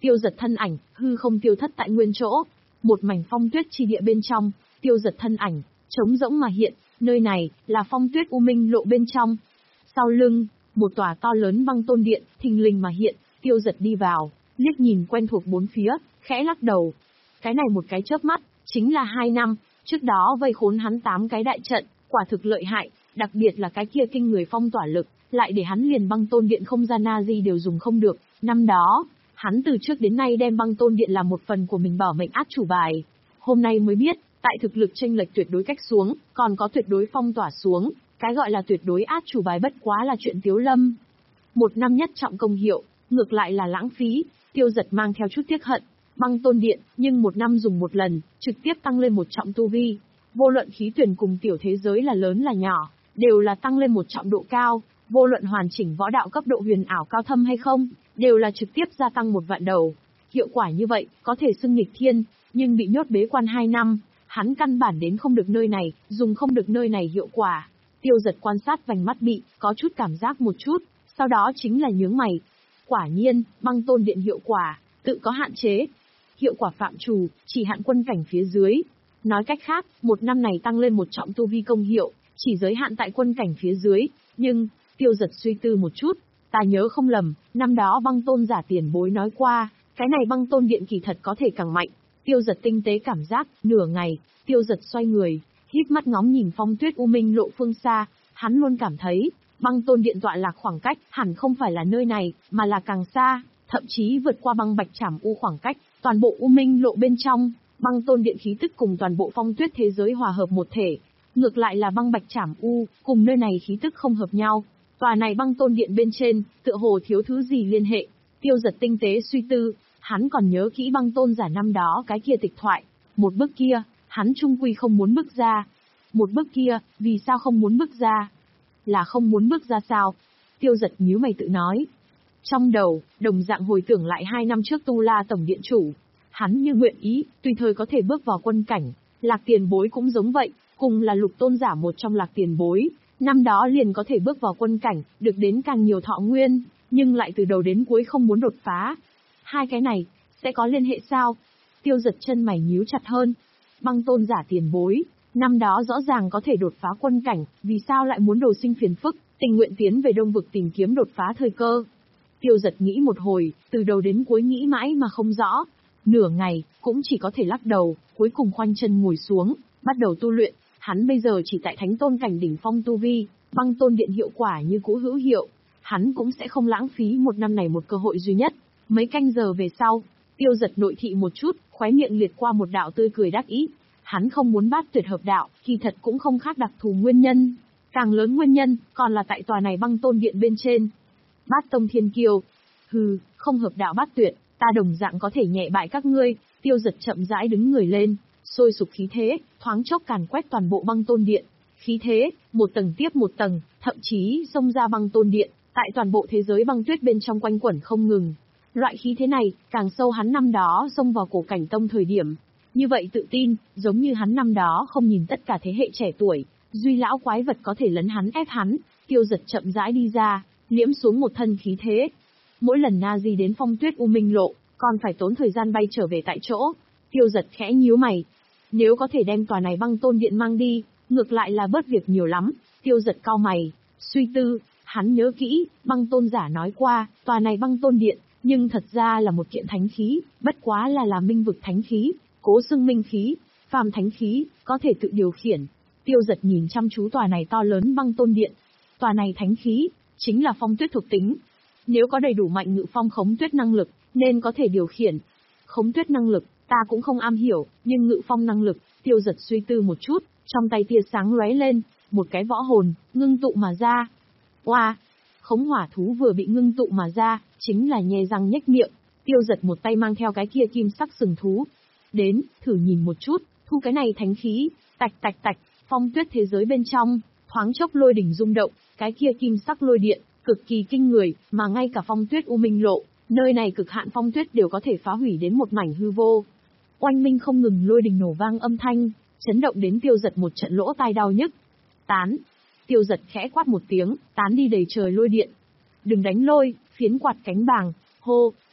Tiêu Dật thân ảnh, hư không tiêu thất tại nguyên chỗ. Một mảnh phong tuyết chi địa bên trong, Tiêu Dật thân ảnh, trống rỗng mà hiện, nơi này, là phong tuyết u minh lộ bên trong. Sau lưng, một tòa to lớn băng tôn điện, thình lình mà hiện, Tiêu Dật đi vào, liếc nhìn quen thuộc bốn phía, khẽ lắc đầu. Cái này một cái chớp mắt, chính là hai năm, trước đó vây khốn hắn tám cái đại trận, quả thực lợi hại, đặc biệt là cái kia kinh người phong tỏa lực, lại để hắn liền băng tôn điện không gian na di đều dùng không được. Năm đó, hắn từ trước đến nay đem băng tôn điện là một phần của mình bảo mệnh át chủ bài. Hôm nay mới biết, tại thực lực chênh lệch tuyệt đối cách xuống, còn có tuyệt đối phong tỏa xuống, cái gọi là tuyệt đối át chủ bài bất quá là chuyện tiếu lâm. Một năm nhất trọng công hiệu, ngược lại là lãng phí. Tiêu Dật mang theo chút tiếc hận, băng tôn điện, nhưng một năm dùng một lần, trực tiếp tăng lên một trọng tu vi. Vô luận khí tuyển cùng tiểu thế giới là lớn là nhỏ, đều là tăng lên một trọng độ cao, vô luận hoàn chỉnh võ đạo cấp độ huyền ảo cao thâm hay không, đều là trực tiếp gia tăng một vạn đầu. Hiệu quả như vậy, có thể xưng nghịch thiên, nhưng bị nhốt bế quan hai năm, hắn căn bản đến không được nơi này, dùng không được nơi này hiệu quả. Tiêu Dật quan sát vành mắt bị, có chút cảm giác một chút, sau đó chính là nhướng mày. Quả nhiên, băng tôn điện hiệu quả, tự có hạn chế. Hiệu quả phạm trù, chỉ hạn quân cảnh phía dưới. Nói cách khác, một năm này tăng lên một trọng tu vi công hiệu, chỉ giới hạn tại quân cảnh phía dưới. Nhưng, Tiêu Dật suy tư một chút, ta nhớ không lầm, năm đó băng tôn giả tiền bối nói qua, cái này băng tôn điện kỳ thật có thể càng mạnh. Tiêu Dật tinh tế cảm giác, nửa ngày, Tiêu Dật xoay người, híp mắt ngóng nhìn phong tuyết u minh lộ phương xa, hắn luôn cảm thấy, băng tôn điện tọa lạc khoảng cách, hẳn không phải là nơi này, mà là càng xa, thậm chí vượt qua băng bạch trảm u khoảng cách, toàn bộ u minh lộ bên trong, băng tôn điện khí tức cùng toàn bộ phong tuyết thế giới hòa hợp một thể. Ngược lại là băng bạch trảm u, cùng nơi này khí tức không hợp nhau. Tòa này băng tôn điện bên trên, tựa hồ thiếu thứ gì liên hệ. Tiêu Dật tinh tế suy tư, hắn còn nhớ kỹ băng tôn giả năm đó cái kia tịch thoại. Một bước kia, hắn trung quy không muốn bước ra. Một bước kia, vì sao không muốn bước ra? Là không muốn bước ra sao? Tiêu Dật nhíu mày tự nói. Trong đầu, đồng dạng hồi tưởng lại hai năm trước Tu La Tổng Điện Chủ. Hắn như nguyện ý, tùy thời có thể bước vào quân cảnh. Lạc Tiền Bối cũng giống vậy, cùng là lục tôn giả một trong Lạc Tiền Bối. Năm đó liền có thể bước vào quân cảnh, được đến càng nhiều thọ nguyên, nhưng lại từ đầu đến cuối không muốn đột phá. Hai cái này, sẽ có liên hệ sao? Tiêu Dật chân mày nhíu chặt hơn. Băng tôn giả tiền bối, năm đó rõ ràng có thể đột phá quân cảnh, vì sao lại muốn đồ sinh phiền phức, tình nguyện tiến về Đông Vực tìm kiếm đột phá thời cơ? Tiêu Dật nghĩ một hồi, từ đầu đến cuối nghĩ mãi mà không rõ. Nửa ngày, cũng chỉ có thể lắc đầu, cuối cùng khoanh chân ngồi xuống, bắt đầu tu luyện. Hắn bây giờ chỉ tại thánh tôn cảnh đỉnh phong tu vi, băng tôn điện hiệu quả như cũ hữu hiệu. Hắn cũng sẽ không lãng phí một năm này một cơ hội duy nhất. Mấy canh giờ về sau, Tiêu Dật nội thị một chút, khóe miệng liệt qua một đạo tươi cười đắc ý. Hắn không muốn bát tuyệt hợp đạo, kỳ thật cũng không khác đặc thù nguyên nhân. Càng lớn nguyên nhân, còn là tại tòa này băng tôn điện bên trên. Bát tông thiên kiêu. Hừ, không hợp đạo bát tuyệt, ta đồng dạng có thể nhẹ bại các ngươi. Tiêu Dật chậm rãi đứng người lên, sôi sục khí thế, thoáng chốc càn quét toàn bộ băng tôn điện. Khí thế, một tầng tiếp một tầng, thậm chí xông ra băng tôn điện, tại toàn bộ thế giới băng tuyết bên trong quanh quẩn không ngừng. Loại khí thế này, càng sâu hắn năm đó xông vào cổ cảnh tông thời điểm. Như vậy tự tin, giống như hắn năm đó không nhìn tất cả thế hệ trẻ tuổi, duy lão quái vật có thể lấn hắn ép hắn. Tiêu Dật chậm rãi đi ra, liễm xuống một thân khí thế. Mỗi lần na di đến phong tuyết u minh lộ, còn phải tốn thời gian bay trở về tại chỗ. Tiêu Dật khẽ nhíu mày. Nếu có thể đem tòa này băng tôn điện mang đi, ngược lại là bớt việc nhiều lắm. Tiêu Dật cau mày, suy tư, hắn nhớ kỹ, băng tôn giả nói qua, tòa này băng tôn điện, nhưng thật ra là một kiện thánh khí, bất quá là là minh vực thánh khí, cố xưng minh khí, phàm thánh khí, có thể tự điều khiển. Tiêu Dật nhìn chăm chú tòa này to lớn băng tôn điện. Tòa này thánh khí, chính là phong tuyết thuộc tính. Nếu có đầy đủ mạnh ngự phong khống tuyết năng lực, nên có thể điều khiển. Khống tuyết năng lực, ta cũng không am hiểu, nhưng ngự phong năng lực, Tiêu Dật suy tư một chút, trong tay tia sáng lóe lên, một cái võ hồn, ngưng tụ mà ra. Oa! Khống hỏa thú vừa bị ngưng tụ mà ra, chính là nhe răng nhếch miệng. Tiêu Dật một tay mang theo cái kia kim sắc sừng thú. Đến, thử nhìn một chút, thu cái này thánh khí, tạch tạch tạch, phong tuyết thế giới bên trong, thoáng chốc lôi đỉnh rung động, cái kia kim sắc lôi điện, cực kỳ kinh người, mà ngay cả phong tuyết u minh lộ, nơi này cực hạn phong tuyết đều có thể phá hủy đến một mảnh hư vô. Oanh minh không ngừng lôi đình nổ vang âm thanh, chấn động đến Tiêu Dật một trận lỗ tai đau nhức. Tán! Tiêu Dật khẽ quát một tiếng, tán đi đầy trời lôi điện. Đừng đánh lôi, phiến quạt cánh bàng, hô,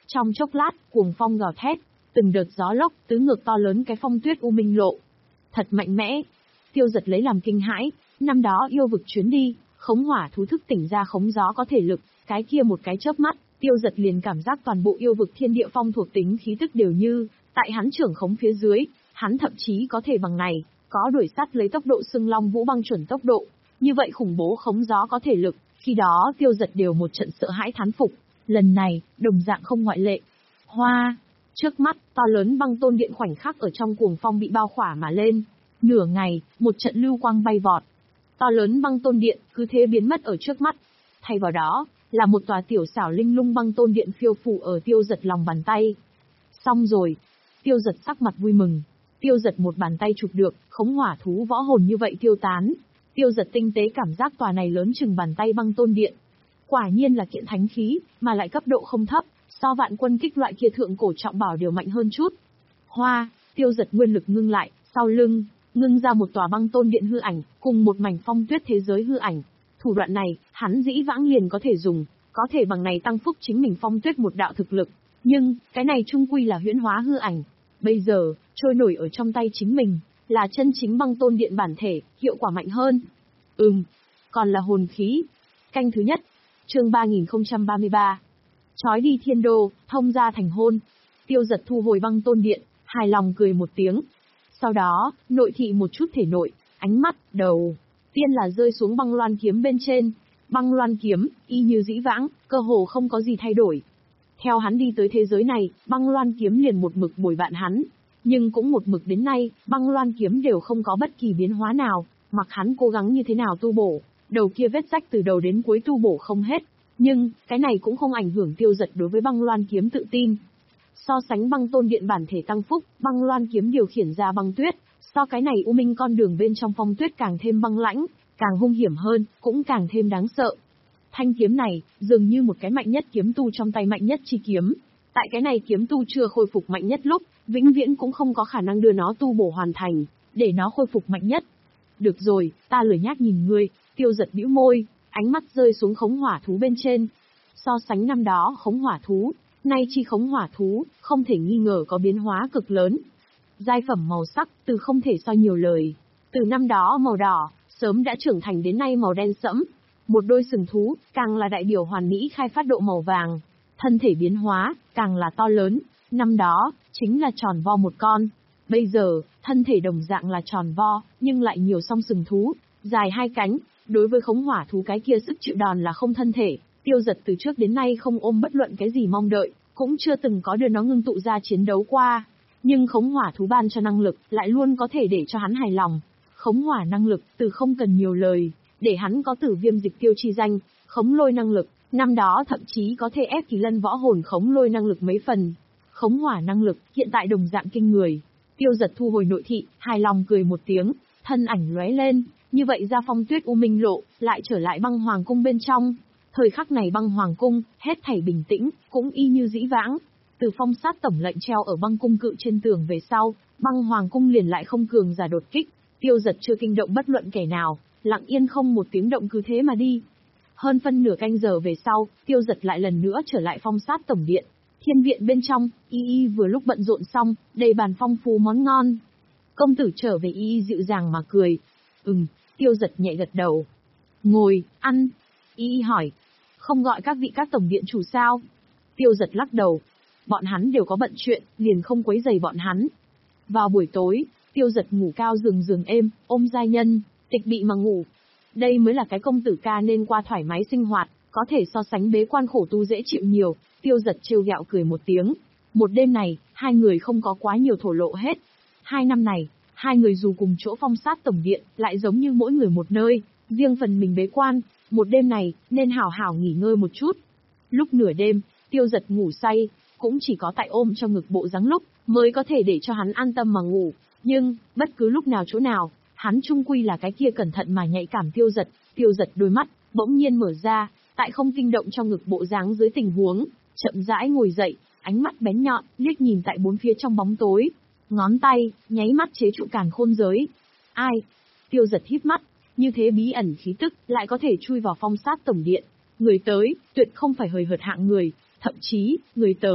Trong chốc lát, cuồng phong gào thét, từng đợt gió lốc tứ ngược to lớn cái phong tuyết u minh lộ. Thật mạnh mẽ. Tiêu Giật lấy làm kinh hãi, năm đó yêu vực chuyến đi, khống hỏa thú thức tỉnh ra khống gió có thể lực, cái kia một cái chớp mắt, Tiêu Giật liền cảm giác toàn bộ yêu vực thiên địa phong thuộc tính khí tức đều như, tại hắn trưởng khống phía dưới, hắn thậm chí có thể bằng này, có đuổi sát lấy tốc độ xưng long vũ băng chuẩn tốc độ, như vậy khủng bố khống gió có thể lực, khi đó Tiêu Giật đều một trận sợ hãi thán phục, lần này, đồng dạng không ngoại lệ. Hoa, trước mắt, to lớn băng tôn điện khoảnh khắc ở trong cuồng phong bị bao khỏa mà lên, nửa ngày, một trận lưu quang bay vọt. To lớn băng tôn điện cứ thế biến mất ở trước mắt, thay vào đó là một tòa tiểu xảo linh lung băng tôn điện phiêu phù ở Tiêu Giật lòng bàn tay. Xong rồi, Tiêu Giật sắc mặt vui mừng, Tiêu Giật một bàn tay chụp được, khống hỏa thú võ hồn như vậy tiêu tán. Tiêu Giật tinh tế cảm giác tòa này lớn chừng bàn tay băng tôn điện, quả nhiên là kiện thánh khí, mà lại cấp độ không thấp, so vạn quân kích loại kia thượng cổ trọng bảo đều mạnh hơn chút. Hoa, Tiêu Giật nguyên lực ngưng lại, sau lưng ngưng ra một tòa băng tôn điện hư ảnh, cùng một mảnh phong tuyết thế giới hư ảnh. Thủ đoạn này, hắn dĩ vãng liền có thể dùng, có thể bằng này tăng phúc chính mình phong tuyết một đạo thực lực. Nhưng, cái này chung quy là huyễn hóa hư ảnh. Bây giờ, trôi nổi ở trong tay chính mình, là chân chính băng tôn điện bản thể, hiệu quả mạnh hơn. Ừm, còn là hồn khí. Canh thứ nhất, chương ba nghìn không trăm ba mươi ba. Chói đi thiên đô, thông ra thành hôn. Tiêu Giật thu hồi băng tôn điện, hài lòng cười một tiếng. Sau đó, nội thị một chút thể nội, ánh mắt, đầu, tiên là rơi xuống băng loan kiếm bên trên. Băng loan kiếm, y như dĩ vãng, cơ hồ không có gì thay đổi. Theo hắn đi tới thế giới này, băng loan kiếm liền một mực bồi bạn hắn. Nhưng cũng một mực đến nay, băng loan kiếm đều không có bất kỳ biến hóa nào, mặc hắn cố gắng như thế nào tu bổ, đầu kia vết rách từ đầu đến cuối tu bổ không hết. Nhưng, cái này cũng không ảnh hưởng Tiêu Giật đối với băng loan kiếm tự tin. So sánh băng tôn điện bản thể tăng phúc, băng loan kiếm điều khiển ra băng tuyết, so cái này u minh con đường bên trong phong tuyết càng thêm băng lãnh, càng hung hiểm hơn, cũng càng thêm đáng sợ. Thanh kiếm này, dường như một cái mạnh nhất kiếm tu trong tay mạnh nhất chi kiếm. Tại cái này kiếm tu chưa khôi phục mạnh nhất lúc, vĩnh viễn cũng không có khả năng đưa nó tu bổ hoàn thành, để nó khôi phục mạnh nhất. Được rồi, ta lười nhác nhìn ngươi. Tiêu Giật bĩu môi, ánh mắt rơi xuống khống hỏa thú bên trên. So sánh năm đó khống hỏa thú, nay chi khống hỏa thú, không thể nghi ngờ có biến hóa cực lớn. Giai phẩm màu sắc, từ không thể so nhiều lời. Từ năm đó màu đỏ, sớm đã trưởng thành đến nay màu đen sẫm. Một đôi sừng thú, càng là đại biểu hoàn mỹ khai phát độ màu vàng. Thân thể biến hóa, càng là to lớn. Năm đó, chính là tròn vo một con. Bây giờ, thân thể đồng dạng là tròn vo, nhưng lại nhiều song sừng thú, dài hai cánh. Đối với khống hỏa thú cái kia sức chịu đòn là không thân thể, Tiêu Giật từ trước đến nay không ôm bất luận cái gì mong đợi, cũng chưa từng có đưa nó ngưng tụ ra chiến đấu qua. Nhưng khống hỏa thú ban cho năng lực, lại luôn có thể để cho hắn hài lòng. Khống hỏa năng lực, từ không cần nhiều lời, để hắn có tử viêm dịch tiêu chi danh. Khống lôi năng lực, năm đó thậm chí có thể ép Kỳ Lân võ hồn khống lôi năng lực mấy phần. Khống hỏa năng lực, hiện tại đồng dạng kinh người. Tiêu Giật thu hồi nội thị, hài lòng cười một tiếng, thân ảnh lóe lên, như vậy ra phong tuyết u minh lộ, lại trở lại băng hoàng cung bên trong. Thời khắc này băng hoàng cung, hết thảy bình tĩnh, cũng y như dĩ vãng. Từ phong sát tổng lệnh treo ở băng cung cự trên tường về sau, băng hoàng cung liền lại không cường giả đột kích. Tiêu Giật chưa kinh động bất luận kẻ nào, lặng yên không một tiếng động cứ thế mà đi. Hơn phân nửa canh giờ về sau, Tiêu Giật lại lần nữa trở lại phong sát tổng điện. Thiên viện bên trong, Y Y vừa lúc bận rộn xong, đầy bàn phong phú món ngon. Công tử trở về. Y Y dịu dàng mà cười. Ừm, Tiêu Giật nhẹ gật đầu. Ngồi, ăn. Y Y hỏi. Không gọi các vị các tổng điện chủ sao? Tiêu Giật lắc đầu. Bọn hắn đều có bận chuyện, liền không quấy rầy bọn hắn. Vào buổi tối, Tiêu Giật ngủ cao giường giường êm, ôm giai nhân, tịch bị mà ngủ. Đây mới là cái công tử ca nên qua thoải mái sinh hoạt, có thể so sánh bế quan khổ tu dễ chịu nhiều. Tiêu Giật trêu ghẹo cười một tiếng. Một đêm này, hai người không có quá nhiều thổ lộ hết. Hai năm này, hai người dù cùng chỗ phong sát tổng điện, lại giống như mỗi người một nơi, riêng phần mình bế quan. Một đêm này, nên hảo hảo nghỉ ngơi một chút. Lúc nửa đêm, Tiêu Giật ngủ say, cũng chỉ có tại ôm cho ngực bộ dáng lúc, mới có thể để cho hắn an tâm mà ngủ. Nhưng, bất cứ lúc nào chỗ nào, hắn chung quy là cái kia cẩn thận mà nhạy cảm Tiêu Giật. Tiêu Giật đôi mắt, bỗng nhiên mở ra, tại không kinh động trong ngực bộ dáng dưới tình huống, chậm rãi ngồi dậy, ánh mắt bén nhọn, liếc nhìn tại bốn phía trong bóng tối. Ngón tay, nháy mắt chế trụ càn khôn giới. Ai? Tiêu Giật híp mắt, như thế bí ẩn khí tức, lại có thể chui vào phong sát tổng điện. Người tới, tuyệt không phải hời hợt hạng người, thậm chí, người tới,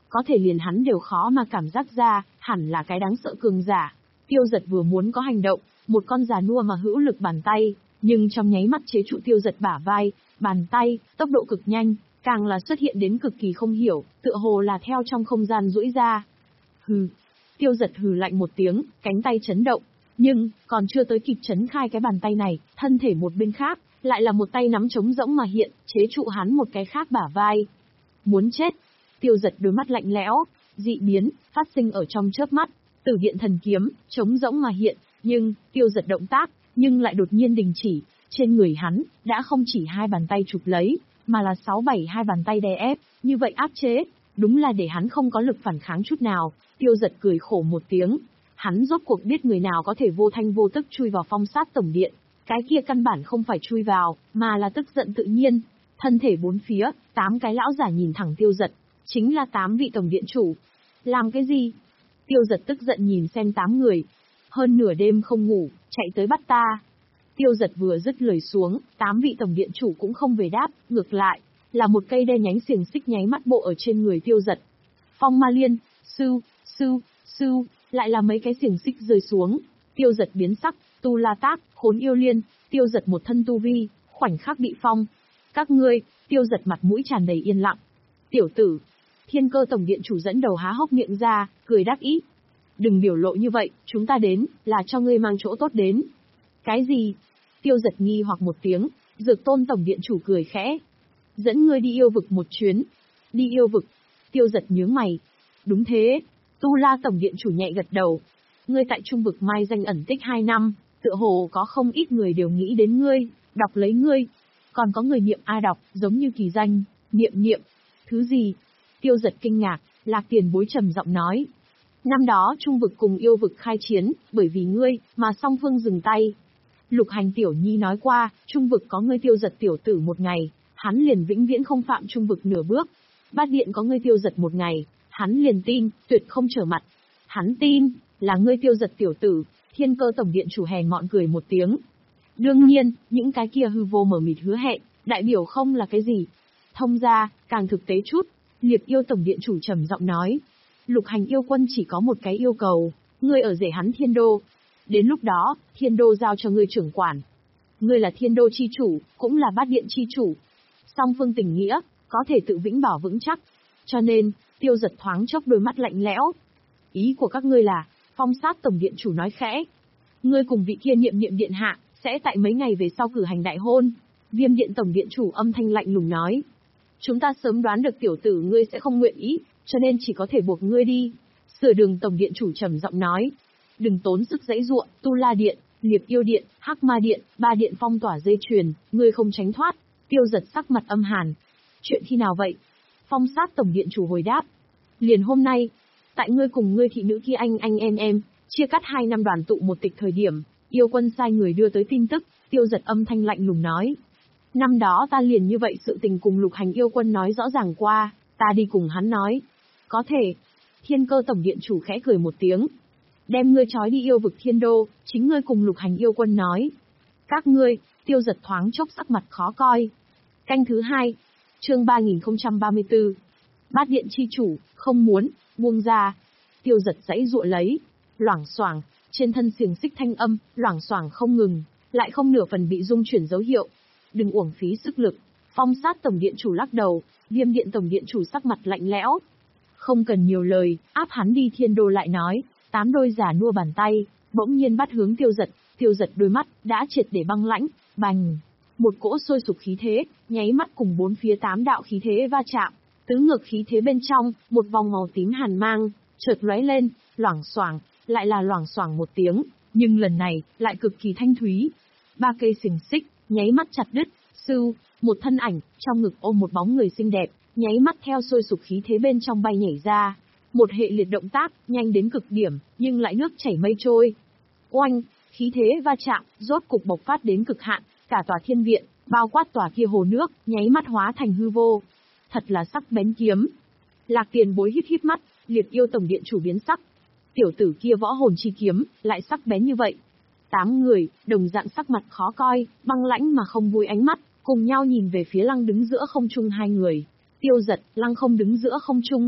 có thể liền hắn đều khó mà cảm giác ra, hẳn là cái đáng sợ cường giả. Tiêu Dật vừa muốn có hành động, một con già nua mà hữu lực bàn tay, nhưng trong nháy mắt chế trụ Tiêu Dật bả vai, bàn tay, tốc độ cực nhanh, càng là xuất hiện đến cực kỳ không hiểu, tựa hồ là theo trong không gian duỗi ra. Hừ. Tiêu Dật hừ lạnh một tiếng, cánh tay chấn động, nhưng còn chưa tới kịp chấn khai cái bàn tay này, thân thể một bên khác lại là một tay nắm trống rỗng mà hiện, chế trụ hắn một cái khác bả vai. Muốn chết. Tiêu Dật đôi mắt lạnh lẽo, dị biến phát sinh ở trong chớp mắt, Tử Điện Thần Kiếm trống rỗng mà hiện, nhưng Tiêu Dật động tác nhưng lại đột nhiên đình chỉ, trên người hắn đã không chỉ hai bàn tay chụp lấy, mà là sáu bảy hai bàn tay đè ép, như vậy áp chế, đúng là để hắn không có lực phản kháng chút nào. Tiêu Dật cười khổ một tiếng, hắn rốt cuộc biết người nào có thể vô thanh vô tức chui vào Phong Sát Tổng Điện, cái kia căn bản không phải chui vào, mà là tức giận tự nhiên. Thân thể bốn phía, tám cái lão giả nhìn thẳng Tiêu Dật, chính là tám vị tổng điện chủ. Làm cái gì? Tiêu Dật tức giận nhìn xem tám người, hơn nửa đêm không ngủ, chạy tới bắt ta. Tiêu Dật vừa dứt lời xuống, tám vị tổng điện chủ cũng không về đáp, ngược lại, là một cây đen nhánh xiềng xích nháy mắt bộ ở trên người Tiêu Dật. Phong Ma Liên, sưu, sưu, sưu, lại là mấy cái xiềng xích rơi xuống. Tiêu Dật biến sắc, Tu La Tác, Khốn Yêu Liên, Tiêu Dật một thân tu vi, khoảnh khắc bị phong. Các ngươi, Tiêu Dật mặt mũi tràn đầy yên lặng. Tiểu tử, Thiên Cơ tổng điện chủ dẫn đầu há hốc miệng ra, cười đắc ý. Đừng biểu lộ như vậy, chúng ta đến, là cho ngươi mang chỗ tốt đến. Cái gì? Tiêu Dật nghi hoặc một tiếng, Dược Tôn tổng điện chủ cười khẽ. Dẫn ngươi đi yêu vực một chuyến. Đi yêu vực. Tiêu Dật nhướng mày. Đúng thế. Tu La tổng điện chủ nhẹ gật đầu. Ngươi tại trung vực mai danh ẩn tích hai năm, tựa hồ có không ít người đều nghĩ đến ngươi, đọc lấy ngươi. Còn có người niệm ai đọc, giống như kỳ danh, niệm niệm. Thứ gì? Tiêu Dật kinh ngạc, Lạc Tiền Bối trầm giọng nói. Năm đó trung vực cùng yêu vực khai chiến, bởi vì ngươi, mà song phương dừng tay. Lục Hành Tiểu Nhi nói qua, trung vực có ngươi Tiêu Dật tiểu tử một ngày, hắn liền vĩnh viễn không phạm trung vực nửa bước. Bát Điện có ngươi Tiêu Dật một ngày, hắn liền tin, tuyệt không trở mặt. Hắn tin, là ngươi Tiêu Dật tiểu tử. Thiên Cơ tổng điện chủ hèn mọn cười một tiếng. Đương nhiên, những cái kia hư vô mở mịt hứa hẹn, đại biểu không là cái gì. Thông ra, càng thực tế chút, Liệp Yêu tổng điện chủ trầm giọng nói. Lục Hành yêu quân chỉ có một cái yêu cầu, ngươi ở rể hắn Thiên Đô. Đến lúc đó, Thiên Đô giao cho ngươi trưởng quản. Ngươi là Thiên Đô chi chủ, cũng là Bát Điện chi chủ. Song phương tình nghĩa, có thể tự vĩnh bảo vững chắc. Cho nên, Tiêu Dật thoáng chốc đôi mắt lạnh lẽo. Ý của các ngươi là, Phong Sát tổng điện chủ nói khẽ. Ngươi cùng vị kia Niệm Niệm điện hạ, sẽ tại mấy ngày về sau cử hành đại hôn. Viêm Điện tổng điện chủ âm thanh lạnh lùng nói. Chúng ta sớm đoán được tiểu tử ngươi sẽ không nguyện ý, cho nên chỉ có thể buộc ngươi đi. Sửa Đường tổng điện chủ trầm giọng nói. Đừng tốn sức giãy giụa, Tu La Điện, Liệp Yêu Điện, Hắc Ma Điện, ba điện phong tỏa dây chuyền, ngươi không tránh thoát. Tiêu Dật sắc mặt âm hàn. Chuyện khi nào vậy? Phong Sát tổng điện chủ hồi đáp. Liền hôm nay, tại ngươi cùng ngươi thị nữ kia anh anh em em, chia cắt hai năm đoàn tụ một tịch thời điểm, yêu quân sai người đưa tới tin tức. Tiêu Dật âm thanh lạnh lùng nói. Năm đó ta liền như vậy sự tình cùng Lục Hành yêu quân nói rõ ràng qua, ta đi cùng hắn nói. Có thể. Thiên Cơ tổng điện chủ khẽ cười một tiếng. Đem ngươi trói đi yêu vực Thiên Đô, chính ngươi cùng Lục Hành yêu quân nói. Các ngươi, Tiêu Dật thoáng chốc sắc mặt khó coi. Canh thứ hai, chương ba nghìn không trăm ba mươi tư. Bát Điện chi chủ, không muốn, buông ra. Tiêu Dật giãy giụa lấy, loảng xoảng, trên thân xiềng xích thanh âm, loảng xoảng không ngừng, lại không nửa phần bị rung chuyển dấu hiệu. Đừng uổng phí sức lực. Phong Sát tổng điện chủ lắc đầu, Viêm Điện tổng điện chủ sắc mặt lạnh lẽo. Không cần nhiều lời, áp hắn đi Thiên Đô lại nói. Tám đôi giả nua bàn tay, bỗng nhiên bắt hướng Tiêu Dật. Tiêu Dật đôi mắt đã triệt để băng lãnh, bành, một cỗ sôi sục khí thế, nháy mắt cùng bốn phía tám đạo khí thế va chạm, tứ ngược khí thế bên trong, một vòng màu tím hàn mang chợt lóe lên, loảng xoảng, lại là loảng xoảng một tiếng, nhưng lần này lại cực kỳ thanh thúy. Ba cây xiềng xích nháy mắt chặt đứt, sưu, một thân ảnh trong ngực ôm một bóng người xinh đẹp, nháy mắt theo sôi sục khí thế bên trong bay nhảy ra. Một hệ liệt động tác, nhanh đến cực điểm, nhưng lại nước chảy mây trôi. Oanh, khí thế va chạm, rốt cục bộc phát đến cực hạn, cả tòa thiên viện, bao quát tòa kia hồ nước, nháy mắt hóa thành hư vô. Thật là sắc bén kiếm. Lạc Tiền Bối híp híp mắt, Liệt Yêu tổng điện chủ biến sắc. Tiểu tử kia võ hồn chi kiếm, lại sắc bén như vậy. Tám người, đồng dạng sắc mặt khó coi, băng lãnh mà không vui ánh mắt, cùng nhau nhìn về phía Lăng đứng giữa không trung hai người. Tiêu Dật, Lăng không đứng giữa không trung.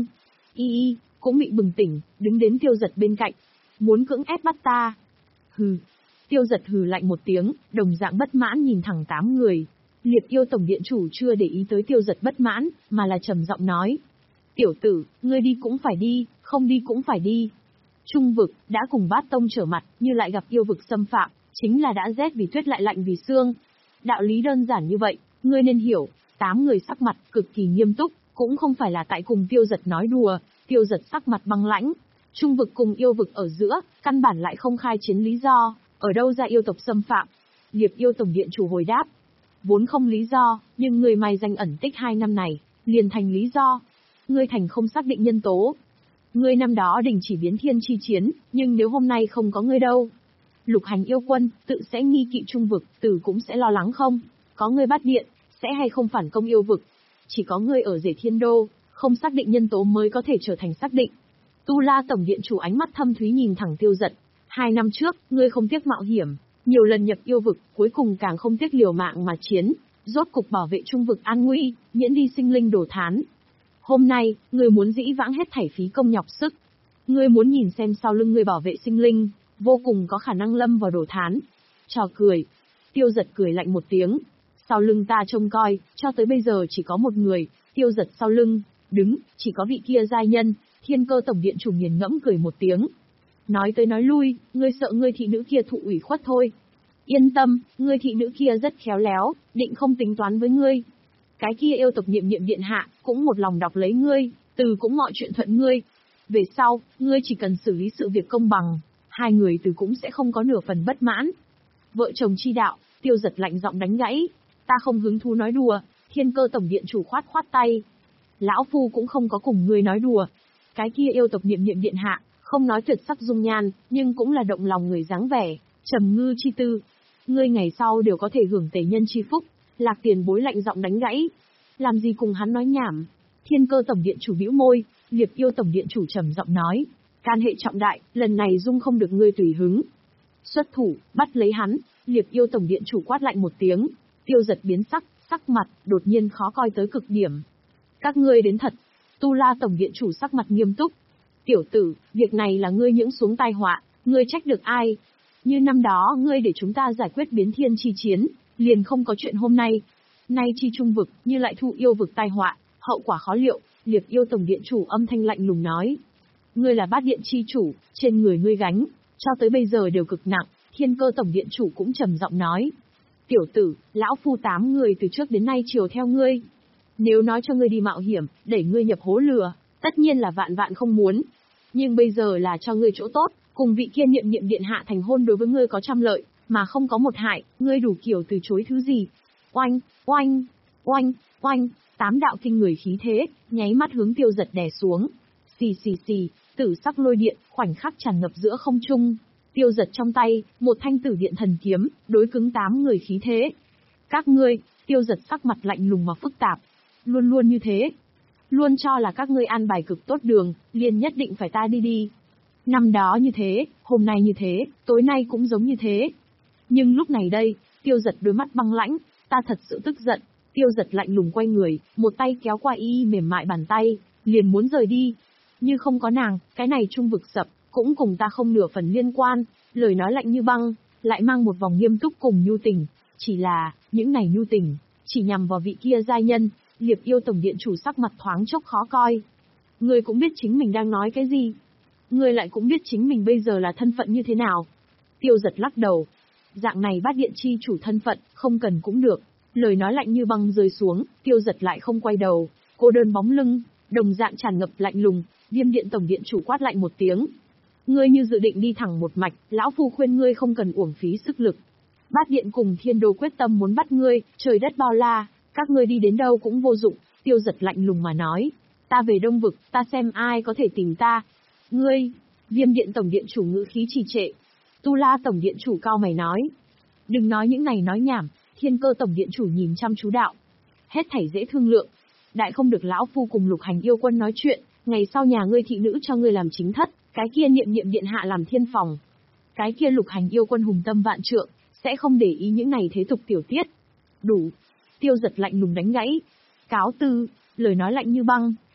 Y y, cũng bị bừng tỉnh, đứng đến Tiêu Giật bên cạnh. Muốn cưỡng ép bắt ta. Hừ. Tiêu Giật hừ lạnh một tiếng, đồng dạng bất mãn nhìn thẳng tám người. Liệp Yêu tổng điện chủ chưa để ý tới Tiêu Giật bất mãn, mà là trầm giọng nói. Tiểu tử, ngươi đi cũng phải đi, không đi cũng phải đi. Trung vực, đã cùng bát tông trở mặt, như lại gặp yêu vực xâm phạm, chính là đã rét vì tuyết lại lạnh vì xương. Đạo lý đơn giản như vậy, ngươi nên hiểu. Tám người sắc mặt cực kỳ nghiêm túc, cũng không phải là tại cùng Tiêu Giật nói đùa. Tiêu Giật sắc mặt băng lãnh. Trung vực cùng yêu vực ở giữa, căn bản lại không khai chiến lý do, ở đâu ra yêu tộc xâm phạm. Liệp Yêu tổng điện chủ hồi đáp. Vốn không lý do, nhưng người mày danh ẩn tích hai năm này, liền thành lý do. Ngươi thành không xác định nhân tố. Ngươi năm đó đình chỉ biến thiên chi chiến, nhưng nếu hôm nay không có ngươi đâu. Lục hành yêu quân, tự sẽ nghi kỵ trung vực, tử cũng sẽ lo lắng không? Có ngươi bắt điện, sẽ hay không phản công yêu vực? Chỉ có ngươi ở rể thiên đô, không xác định nhân tố mới có thể trở thành xác định. Tu La tổng điện chủ ánh mắt thâm thúy nhìn thẳng Tiêu Giật. Hai năm trước, ngươi không tiếc mạo hiểm, nhiều lần nhập yêu vực, cuối cùng càng không tiếc liều mạng mà chiến, rốt cục bảo vệ trung vực an nguy, miễn đi sinh linh đổ thán. Hôm nay, ngươi muốn dĩ vãng hết thảy phí công nhọc sức. Ngươi muốn nhìn xem sau lưng ngươi bảo vệ sinh linh, vô cùng có khả năng lâm vào đổ thán. Trò cười. Tiêu Giật cười lạnh một tiếng. Sau lưng ta trông coi, cho tới bây giờ chỉ có một người, Tiêu Giật sau lưng, đứng, chỉ có vị kia giai nhân, Thiên Cơ tổng điện chủ nghiền ngẫm cười một tiếng. Nói tới nói lui, ngươi sợ ngươi thị nữ kia thụ ủy khuất thôi. Yên tâm, ngươi thị nữ kia rất khéo léo, định không tính toán với ngươi. Cái kia yêu tộc Niệm Niệm điện hạ, cũng một lòng đọc lấy ngươi, từ cũng mọi chuyện thuận ngươi. Về sau, ngươi chỉ cần xử lý sự việc công bằng, hai người từ cũng sẽ không có nửa phần bất mãn. Vợ chồng chi đạo, Tiêu Giật lạnh giọng đánh gãy. Ta không hứng thú nói đùa. Thiên Cơ tổng điện chủ khoát khoát tay. Lão phu cũng không có cùng ngươi nói đùa. Cái kia yêu tộc Niệm Niệm điện hạ, không nói tuyệt sắc dung nhan, nhưng cũng là động lòng người dáng vẻ, trầm ngư chi tư. Ngươi ngày sau đều có thể hưởng tề nhân chi phúc. Lạc Tiền bối lạnh giọng đánh gãy. Làm gì cùng hắn nói nhảm. Thiên Cơ tổng điện chủ bĩu môi, Liệp Yêu tổng điện chủ trầm giọng nói. Can hệ trọng đại, lần này dung không được ngươi tùy hứng. Xuất thủ, bắt lấy hắn. Liệp Yêu tổng điện chủ quát lạnh một tiếng. Tiêu Giật biến sắc, sắc mặt, đột nhiên khó coi tới cực điểm. Các ngươi đến thật. Tu La tổng điện chủ sắc mặt nghiêm túc. Tiểu tử, việc này là ngươi những xuống tai họa, ngươi trách được ai? Như năm đó ngươi để chúng ta giải quyết biến thiên chi chiến, liền không có chuyện hôm nay. Nay chi trung vực, như lại thu yêu vực tai họa, hậu quả khó liệu. Liệp Yêu tổng điện chủ âm thanh lạnh lùng nói. Ngươi là bát điện chi chủ, trên người ngươi gánh, cho tới bây giờ đều cực nặng. Thiên Cơ tổng điện chủ cũng trầm giọng nói. Tiểu tử, lão phu tám người từ trước đến nay chiều theo ngươi. Nếu nói cho ngươi đi mạo hiểm, đẩy ngươi nhập hố lừa, tất nhiên là vạn vạn không muốn. Nhưng bây giờ là cho ngươi chỗ tốt, cùng vị kia Niệm Niệm điện hạ thành hôn đối với ngươi có trăm lợi, mà không có một hại, ngươi đủ kiểu từ chối thứ gì. Oanh, oanh, oanh, oanh, tám đạo kinh người khí thế, nháy mắt hướng Tiêu Giật đè xuống. Xì xì xì, tử sắc lôi điện, khoảnh khắc tràn ngập giữa không trung. Tiêu Giật trong tay, một thanh tử điện thần kiếm, đối cứng tám người khí thế. Các ngươi, Tiêu Giật sắc mặt lạnh lùng mà phức tạp. Luôn luôn như thế. Luôn cho là các ngươi an bài cực tốt đường, liền nhất định phải ta đi đi. Năm đó như thế, hôm nay như thế, tối nay cũng giống như thế. Nhưng lúc này đây, Tiêu Giật đôi mắt băng lãnh, ta thật sự tức giận. Tiêu Giật lạnh lùng quay người, một tay kéo qua y y mềm mại bàn tay, liền muốn rời đi. Như không có nàng, cái này trung vực sập, cũng cùng ta không nửa phần liên quan. Lời nói lạnh như băng, lại mang một vòng nghiêm túc cùng nhu tình. Chỉ là, những này nhu tình, chỉ nhằm vào vị kia giai nhân. Liệp Yêu tổng điện chủ sắc mặt thoáng chốc khó coi. Ngươi cũng biết chính mình đang nói cái gì. Ngươi lại cũng biết chính mình bây giờ là thân phận như thế nào. Tiêu Giật lắc đầu. Dạng này bát điện chi chủ thân phận, không cần cũng được. Lời nói lạnh như băng rơi xuống, Tiêu Giật lại không quay đầu. Cô đơn bóng lưng, đồng dạng tràn ngập lạnh lùng. Viêm điện tổng điện chủ quát lạnh một tiếng. Ngươi như dự định đi thẳng một mạch, lão phu khuyên ngươi không cần uổng phí sức lực. Bát điện cùng thiên đô quyết tâm muốn bắt ngươi, trời đất bao la. Các ngươi đi đến đâu cũng vô dụng. Tiêu Giật lạnh lùng mà nói. Ta về Đông Vực, ta xem ai có thể tìm ta. Ngươi, Viêm điện tổng điện chủ ngữ khí trì trệ. Tu La tổng điện chủ cao mày nói. Đừng nói những này nói nhảm. Thiên Cơ tổng điện chủ nhìn chăm chú đạo. Hết thảy dễ thương lượng. Đại không được lão phu cùng Lục Hành yêu quân nói chuyện. Ngày sau nhà ngươi thị nữ cho ngươi làm chính thất. Cái kia Niệm Niệm điện hạ làm thiên phòng. Cái kia Lục Hành yêu quân hùng tâm vạn trượng, sẽ không để ý những này thế tục tiểu tiết. Đủ. Tiêu Giật lạnh lùng đánh gãy. Cáo từ, lời nói lạnh như băng.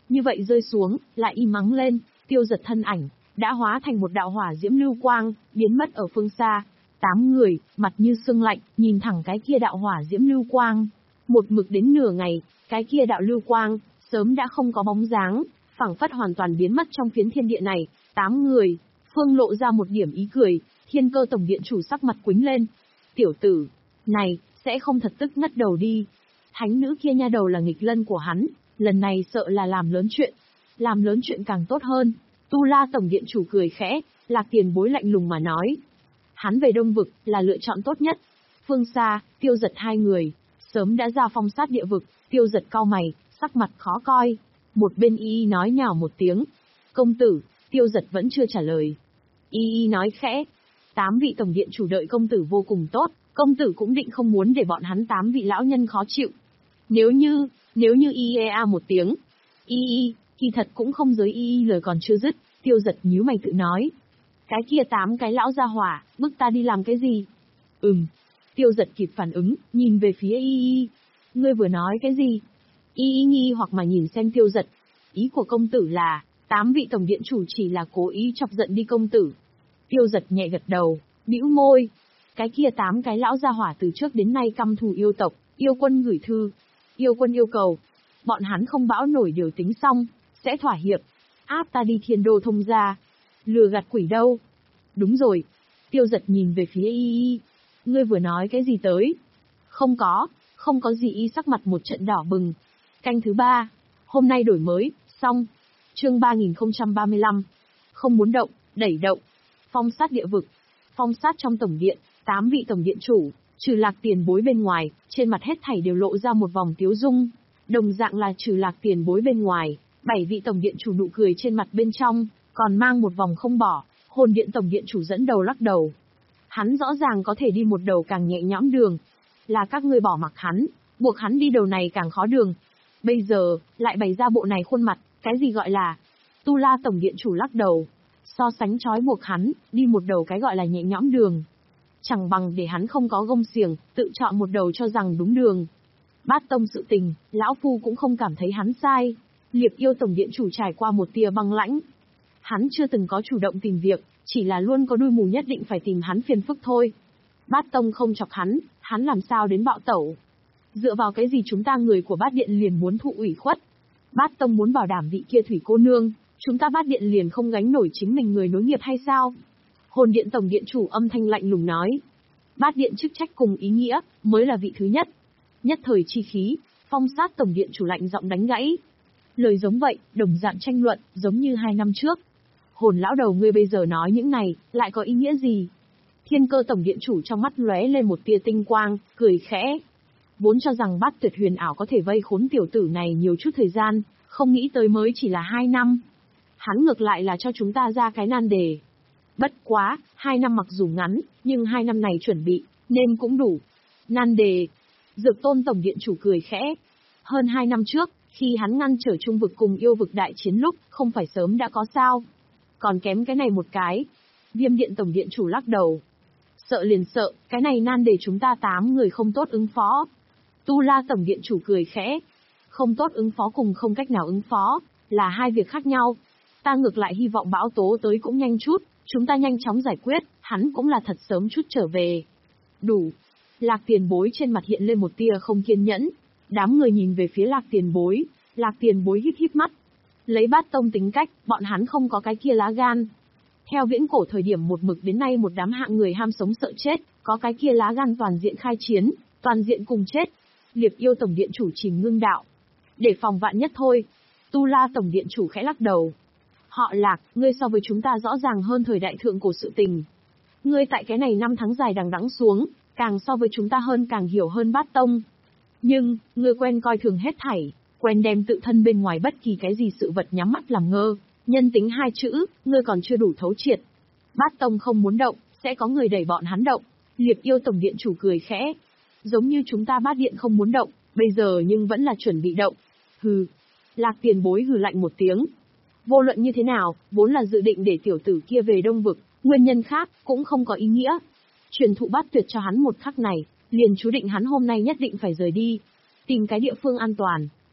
Như vậy rơi xuống, lại im mắng lên, Tiêu Giật thân ảnh đã hóa thành một đạo hỏa diễm lưu quang, biến mất ở phương xa. Tám người, mặt như sương lạnh, nhìn thẳng cái kia đạo hỏa diễm lưu quang. Một mực đến nửa ngày, cái kia đạo lưu quang sớm đã không có bóng dáng, phảng phất hoàn toàn biến mất trong phiến thiên địa này. Tám người, Phương lộ ra một điểm ý cười, Thiên Cơ tổng điện chủ sắc mặt quĩnh lên. Tiểu tử này sẽ không thật tức ngất đầu đi. Thánh nữ kia nha đầu là nghịch lân của hắn, lần này sợ là làm lớn chuyện. Làm lớn chuyện càng tốt hơn. Tu La tổng điện chủ cười khẽ, Lạc Tiền Bối lạnh lùng mà nói. Hắn về Đông Vực là lựa chọn tốt nhất. Phương xa, Tiêu Giật hai người sớm đã ra phong sát địa vực. Tiêu Giật cau mày, sắc mặt khó coi. Một bên Y Y nói nhào một tiếng. Công tử. Tiêu Giật vẫn chưa trả lời. Y Y nói khẽ. Tám vị tổng điện chủ đợi công tử vô cùng tốt, công tử cũng định không muốn để bọn hắn tám vị lão nhân khó chịu. Nếu như, nếu như Y E A một tiếng. Y Y, kỳ thật cũng không giới Y Y lời còn chưa dứt, Tiêu Giật nhíu mày tự nói. Cái kia tám cái lão gia hỏa, bức ta đi làm cái gì? Ừm. Tiêu Giật kịp phản ứng, nhìn về phía Y Y. Ngươi vừa nói cái gì? Y Y nghi hoặc mà nhìn xem Tiêu Giật. Ý của công tử là, tám vị tổng điện chủ chỉ là cố ý chọc giận đi công tử. Tiêu Giật nhẹ gật đầu, bĩu môi. Cái kia tám cái lão gia hỏa từ trước đến nay căm thù yêu tộc, yêu quân gửi thư. Yêu quân yêu cầu, bọn hắn không bão nổi điều tính xong, sẽ thỏa hiệp, áp ta đi Thiên Đô thông gia. Lừa gạt quỷ đâu? Đúng rồi. Tiêu Giật nhìn về phía Y Y. Ngươi vừa nói cái gì tới? Không có, không có gì. Y sắc mặt một trận đỏ bừng. Canh thứ ba. Hôm nay đổi mới, xong. Chương ba nghìn không trăm ba mươi lăm. Không muốn động, đẩy động. Phong sát địa vực. Phong sát trong tổng điện, tám vị tổng điện chủ, trừ Lạc Tiền Bối bên ngoài, trên mặt hết thảy đều lộ ra một vòng tiếu dung. Đồng dạng là trừ Lạc Tiền Bối bên ngoài, bảy vị tổng điện chủ nụ cười trên mặt bên trong, còn mang một vòng không bỏ. Hồn điện tổng điện chủ dẫn đầu lắc đầu. Hắn rõ ràng có thể đi một đầu càng nhẹ nhõm đường. Là các ngươi bỏ mặc hắn, buộc hắn đi đầu này càng khó đường. Bây giờ, lại bày ra bộ này khuôn mặt, cái gì gọi là... Tu La tổng điện chủ lắc đầu. So sánh trói buộc hắn, đi một đầu cái gọi là nhẹ nhõm đường. Chẳng bằng để hắn không có gông xiềng, tự chọn một đầu cho rằng đúng đường. Bát tông sự tình, lão phu cũng không cảm thấy hắn sai. Liệp yêu tổng điện chủ trải qua một tia băng lãnh. Hắn chưa từng có chủ động tìm việc, chỉ là luôn có đuôi mù nhất định phải tìm hắn phiền phức thôi. Bát tông không chọc hắn, hắn làm sao đến bạo tẩu. Dựa vào cái gì chúng ta người của bát điện liền muốn thụ ủy khuất. Bát tông muốn bảo đảm vị kia thủy cô nương, chúng ta bát điện liền không gánh nổi chính mình người nối nghiệp hay sao? Hồn điện tổng điện chủ âm thanh lạnh lùng nói. Bát điện chức trách cùng ý nghĩa, mới là vị thứ nhất. Nhất thời chi khí, phong sát tổng điện chủ lạnh giọng đánh gãy. Lời giống vậy, đồng dạng tranh luận, giống như hai năm trước. Hồn lão đầu ngươi bây giờ nói những này, lại có ý nghĩa gì? Thiên Cơ tổng điện chủ trong mắt lóe lên một tia tinh quang, cười khẽ. Vốn cho rằng bát tuyệt huyền ảo có thể vây khốn tiểu tử này nhiều chút thời gian, không nghĩ tới mới chỉ là hai năm. Hắn ngược lại là cho chúng ta ra cái nan đề. Bất quá, hai năm mặc dù ngắn, nhưng hai năm này chuẩn bị, nên cũng đủ. Nan đề. Dược tôn tổng điện chủ cười khẽ. Hơn hai năm trước, khi hắn ngăn trở trung vực cùng yêu vực đại chiến lúc, không phải sớm đã có sao. Còn kém cái này một cái. Viêm điện tổng điện chủ lắc đầu. Sợ liền sợ, cái này nan đề chúng ta tám người không tốt ứng phó. Tu La tổng điện chủ cười khẽ. Không tốt ứng phó cùng không cách nào ứng phó, là hai việc khác nhau. Ta ngược lại hy vọng bão tố tới cũng nhanh chút, chúng ta nhanh chóng giải quyết, hắn cũng là thật sớm chút trở về. Đủ. Lạc Tiền Bối trên mặt hiện lên một tia không kiên nhẫn. Đám người nhìn về phía Lạc Tiền Bối, Lạc Tiền Bối híp híp mắt. Lấy bát tông tính cách, bọn hắn không có cái kia lá gan. Theo viễn cổ thời điểm một mực đến nay một đám hạng người ham sống sợ chết, có cái kia lá gan toàn diện khai chiến, toàn diện cùng chết. Liệp yêu tổng điện chủ Trình Ngưng đạo. Để phòng vạn nhất thôi. Tu La tổng điện chủ khẽ lắc đầu. Họ Lạc, ngươi so với chúng ta rõ ràng hơn thời đại thượng cổ sự tình. Ngươi tại cái này năm tháng dài đằng đẵng xuống, càng so với chúng ta hơn càng hiểu hơn bát tông. Nhưng, ngươi quen coi thường hết thảy, quen đem tự thân bên ngoài bất kỳ cái gì sự vật nhắm mắt làm ngơ, nhân tính hai chữ, ngươi còn chưa đủ thấu triệt. Bát tông không muốn động, sẽ có người đẩy bọn hắn động. Liệp yêu tổng điện chủ cười khẽ. Giống như chúng ta bát điện không muốn động, bây giờ nhưng vẫn là chuẩn bị động. Hừ. Lạc Tiền Bối hừ lạnh một tiếng. Vô luận như thế nào, vốn là dự định để tiểu tử kia về Đông Vực, nguyên nhân khác, cũng không có ý nghĩa. Truyền thụ bát tuyệt cho hắn một khắc này, liền chú định hắn hôm nay nhất định phải rời đi. Tìm cái địa phương an toàn,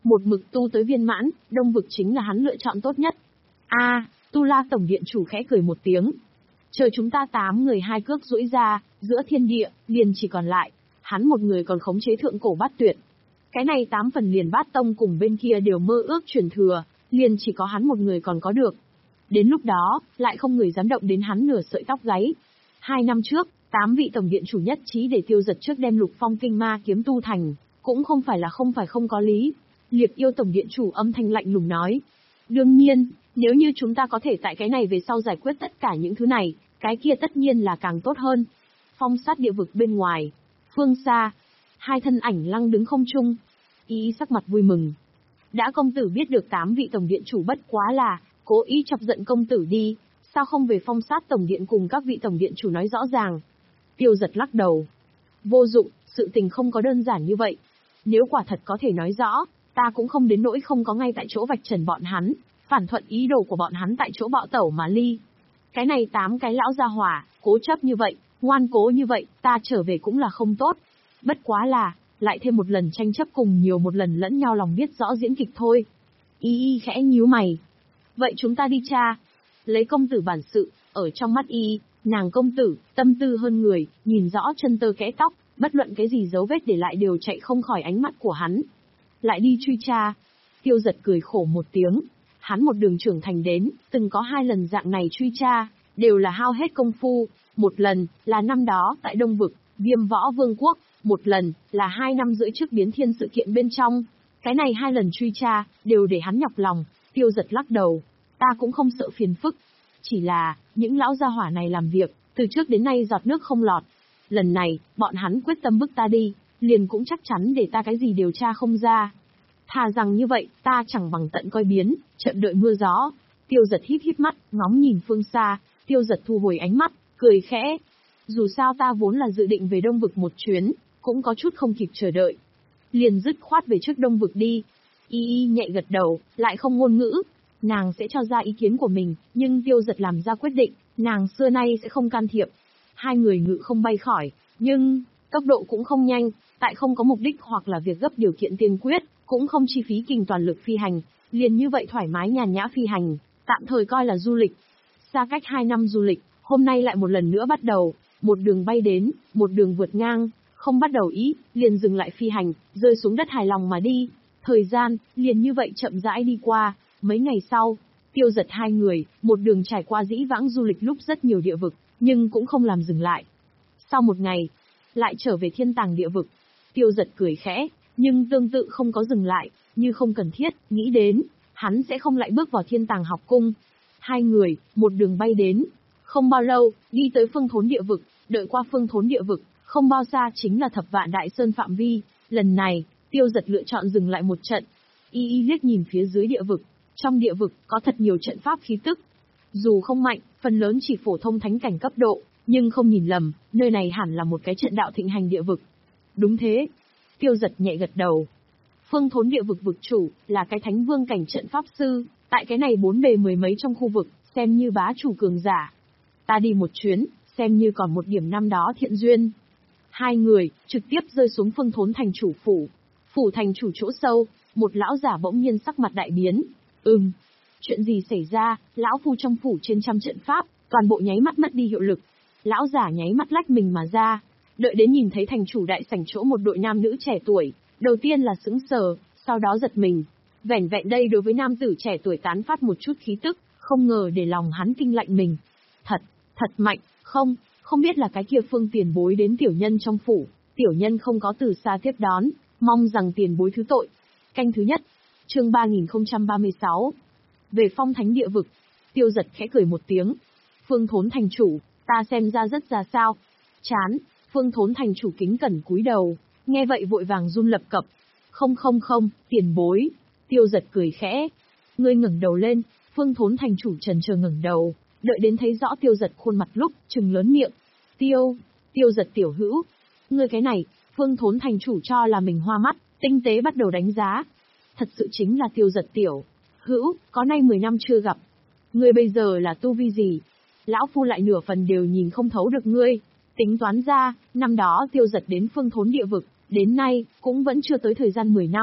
Một mực tu tới viên mãn, Đông vực chính là hắn lựa chọn tốt nhất. A, Tu La tổng điện chủ khẽ cười một tiếng. Chờ chúng ta tám người hai cước duỗi ra, giữa thiên địa, liền chỉ còn lại, hắn một người còn khống chế thượng cổ bát tuyệt. Cái này tám phần liền bát tông cùng bên kia đều mơ ước truyền thừa, liền chỉ có hắn một người còn có được. Đến lúc đó, lại không người dám động đến hắn nửa sợi tóc gáy. Hai năm trước, tám vị tổng điện chủ nhất trí để tiêu giật trước đem lục phong kinh ma kiếm tu thành, cũng không phải là không phải không có lý. Liệt yêu tổng điện chủ âm thanh lạnh lùng nói. Đương nhiên, nếu như chúng ta có thể tại cái này về sau giải quyết tất cả những thứ này, cái kia tất nhiên là càng tốt hơn. Phong sát địa vực bên ngoài, phương xa, hai thân ảnh lăng đứng không trung. Ý sắc mặt vui mừng. Đã công tử biết được tám vị tổng điện chủ bất quá là cố ý chọc giận công tử đi, sao không về phong sát tổng điện cùng các vị tổng điện chủ nói rõ ràng? Tiêu giật lắc đầu. Vô dụng, sự tình không có đơn giản như vậy. Nếu quả thật có thể nói rõ, ta cũng không đến nỗi không có ngay tại chỗ vạch trần bọn hắn, phản thuận ý đồ của bọn hắn tại chỗ bạo tẩu mà ly. Cái này tám cái lão gia hỏa, cố chấp như vậy, ngoan cố như vậy, ta trở về cũng là không tốt. Bất quá là, lại thêm một lần tranh chấp cùng nhiều một lần lẫn nhau lòng biết rõ diễn kịch thôi. Y y khẽ nhíu mày. Vậy chúng ta đi tra. Lấy công tử bản sự, ở trong mắt y, nàng công tử, tâm tư hơn người, nhìn rõ chân tơ kẽ tóc, bất luận cái gì dấu vết để lại đều chạy không khỏi ánh mắt của hắn. Lại đi truy tra. Tiêu giật cười khổ một tiếng. Hắn một đường trưởng thành đến, từng có hai lần dạng này truy tra, đều là hao hết công phu. Một lần, là năm đó, tại Đông Vực, Viêm Võ Vương Quốc. Một lần, là hai năm rưỡi trước biến thiên sự kiện bên trong. Cái này hai lần truy tra, đều để hắn nhọc lòng. Tiêu giật lắc đầu. Ta cũng không sợ phiền phức. Chỉ là, những lão gia hỏa này làm việc, từ trước đến nay giọt nước không lọt. Lần này, bọn hắn quyết tâm bức ta đi, liền cũng chắc chắn để ta cái gì điều tra không ra. Thà rằng như vậy, ta chẳng bằng tận coi biến, chậm đợi mưa gió. Tiêu giật híp híp mắt, ngóng nhìn phương xa, tiêu giật thu hồi ánh mắt, cười khẽ. Dù sao ta vốn là dự định về Đông Vực một chuyến, cũng có chút không kịp chờ đợi. Liền dứt khoát về trước Đông Vực đi. Y y nhẹ gật đầu, lại không ngôn ngữ. Nàng sẽ cho ra ý kiến của mình, nhưng tiêu giật làm ra quyết định, nàng xưa nay sẽ không can thiệp. Hai người ngự không bay khỏi, nhưng, tốc độ cũng không nhanh, tại không có mục đích hoặc là việc gấp điều kiện tiên quyết, cũng không chi phí kinh toàn lực phi hành, liền như vậy thoải mái nhàn nhã phi hành, tạm thời coi là du lịch. Xa cách hai năm du lịch, hôm nay lại một lần nữa bắt đầu, một đường bay đến, một đường vượt ngang, không bắt đầu ý, liền dừng lại phi hành, rơi xuống đất hài lòng mà đi. Thời gian, liền như vậy chậm rãi đi qua, mấy ngày sau, tiêu giật hai người, một đường trải qua dĩ vãng du lịch lúc rất nhiều địa vực, nhưng cũng không làm dừng lại. Sau một ngày, lại trở về thiên tàng địa vực, tiêu giật cười khẽ, nhưng tương tự không có dừng lại, như không cần thiết, nghĩ đến, hắn sẽ không lại bước vào thiên tàng học cung. Hai người, một đường bay đến, không bao lâu, đi tới phương thốn địa vực, đợi qua phương thốn địa vực, không bao xa chính là thập vạn đại sơn phạm vi. Lần này, tiêu giật lựa chọn dừng lại một trận. Y y liếc nhìn phía dưới địa vực, trong địa vực có thật nhiều trận pháp khí tức. Dù không mạnh, phần lớn chỉ phổ thông thánh cảnh cấp độ, nhưng không nhìn lầm, nơi này hẳn là một cái trận đạo thịnh hành địa vực. Đúng thế. Tiêu giật nhẹ gật đầu. Phương thốn địa vực vực chủ, là cái thánh vương cảnh trận pháp sư, tại cái này bốn bề mười mấy trong khu vực, xem như bá chủ cường giả. Ta đi một chuyến, xem như còn một điểm năm đó thiện duyên. Hai người, trực tiếp rơi xuống phương thốn thành chủ phủ. Phủ thành chủ chỗ sâu, một lão giả bỗng nhiên sắc mặt đại biến. Ừm, chuyện gì xảy ra, lão phu trong phủ trên trăm trận pháp, toàn bộ nháy mắt mất đi hiệu lực. Lão giả nháy mắt lách mình mà ra, đợi đến nhìn thấy thành chủ đại sảnh chỗ một đội nam nữ trẻ tuổi, đầu tiên là sững sờ, sau đó giật mình. Vẻn vẹn đây đối với nam tử trẻ tuổi tán phát một chút khí tức, không ngờ để lòng hắn kinh lạnh mình. Thật, thật mạnh, không, không biết là cái kia phương tiền bối đến tiểu nhân trong phủ, tiểu nhân không có từ xa tiếp đón, mong rằng tiền bối thứ tội. Canh thứ nhất, chương ba nghìn không trăm ba mươi sáu. Về phong thánh địa vực, tiêu giật khẽ cười một tiếng. Phương thốn thành chủ, ta xem ra rất ra sao. Chán, phương thốn thành chủ kính cẩn cúi đầu, nghe vậy vội vàng run lập cập. Không không không, tiền bối. Tiêu giật cười khẽ. Ngươi ngẩng đầu lên, phương thốn thành chủ trần chờ ngẩng đầu, đợi đến thấy rõ tiêu giật khuôn mặt lúc, trừng lớn miệng. Tiêu, tiêu giật tiểu hữu. Ngươi cái này, phương thốn thành chủ cho là mình hoa mắt, tinh tế bắt đầu đánh giá. Thật sự chính là tiêu giật tiểu hữu, có nay mười năm chưa gặp. Ngươi bây giờ là tu vi gì? Lão phu lại nửa phần đều nhìn không thấu được ngươi. Tính toán ra, năm đó tiêu giật đến phương thốn địa vực, đến nay, cũng vẫn chưa tới thời gian mười năm.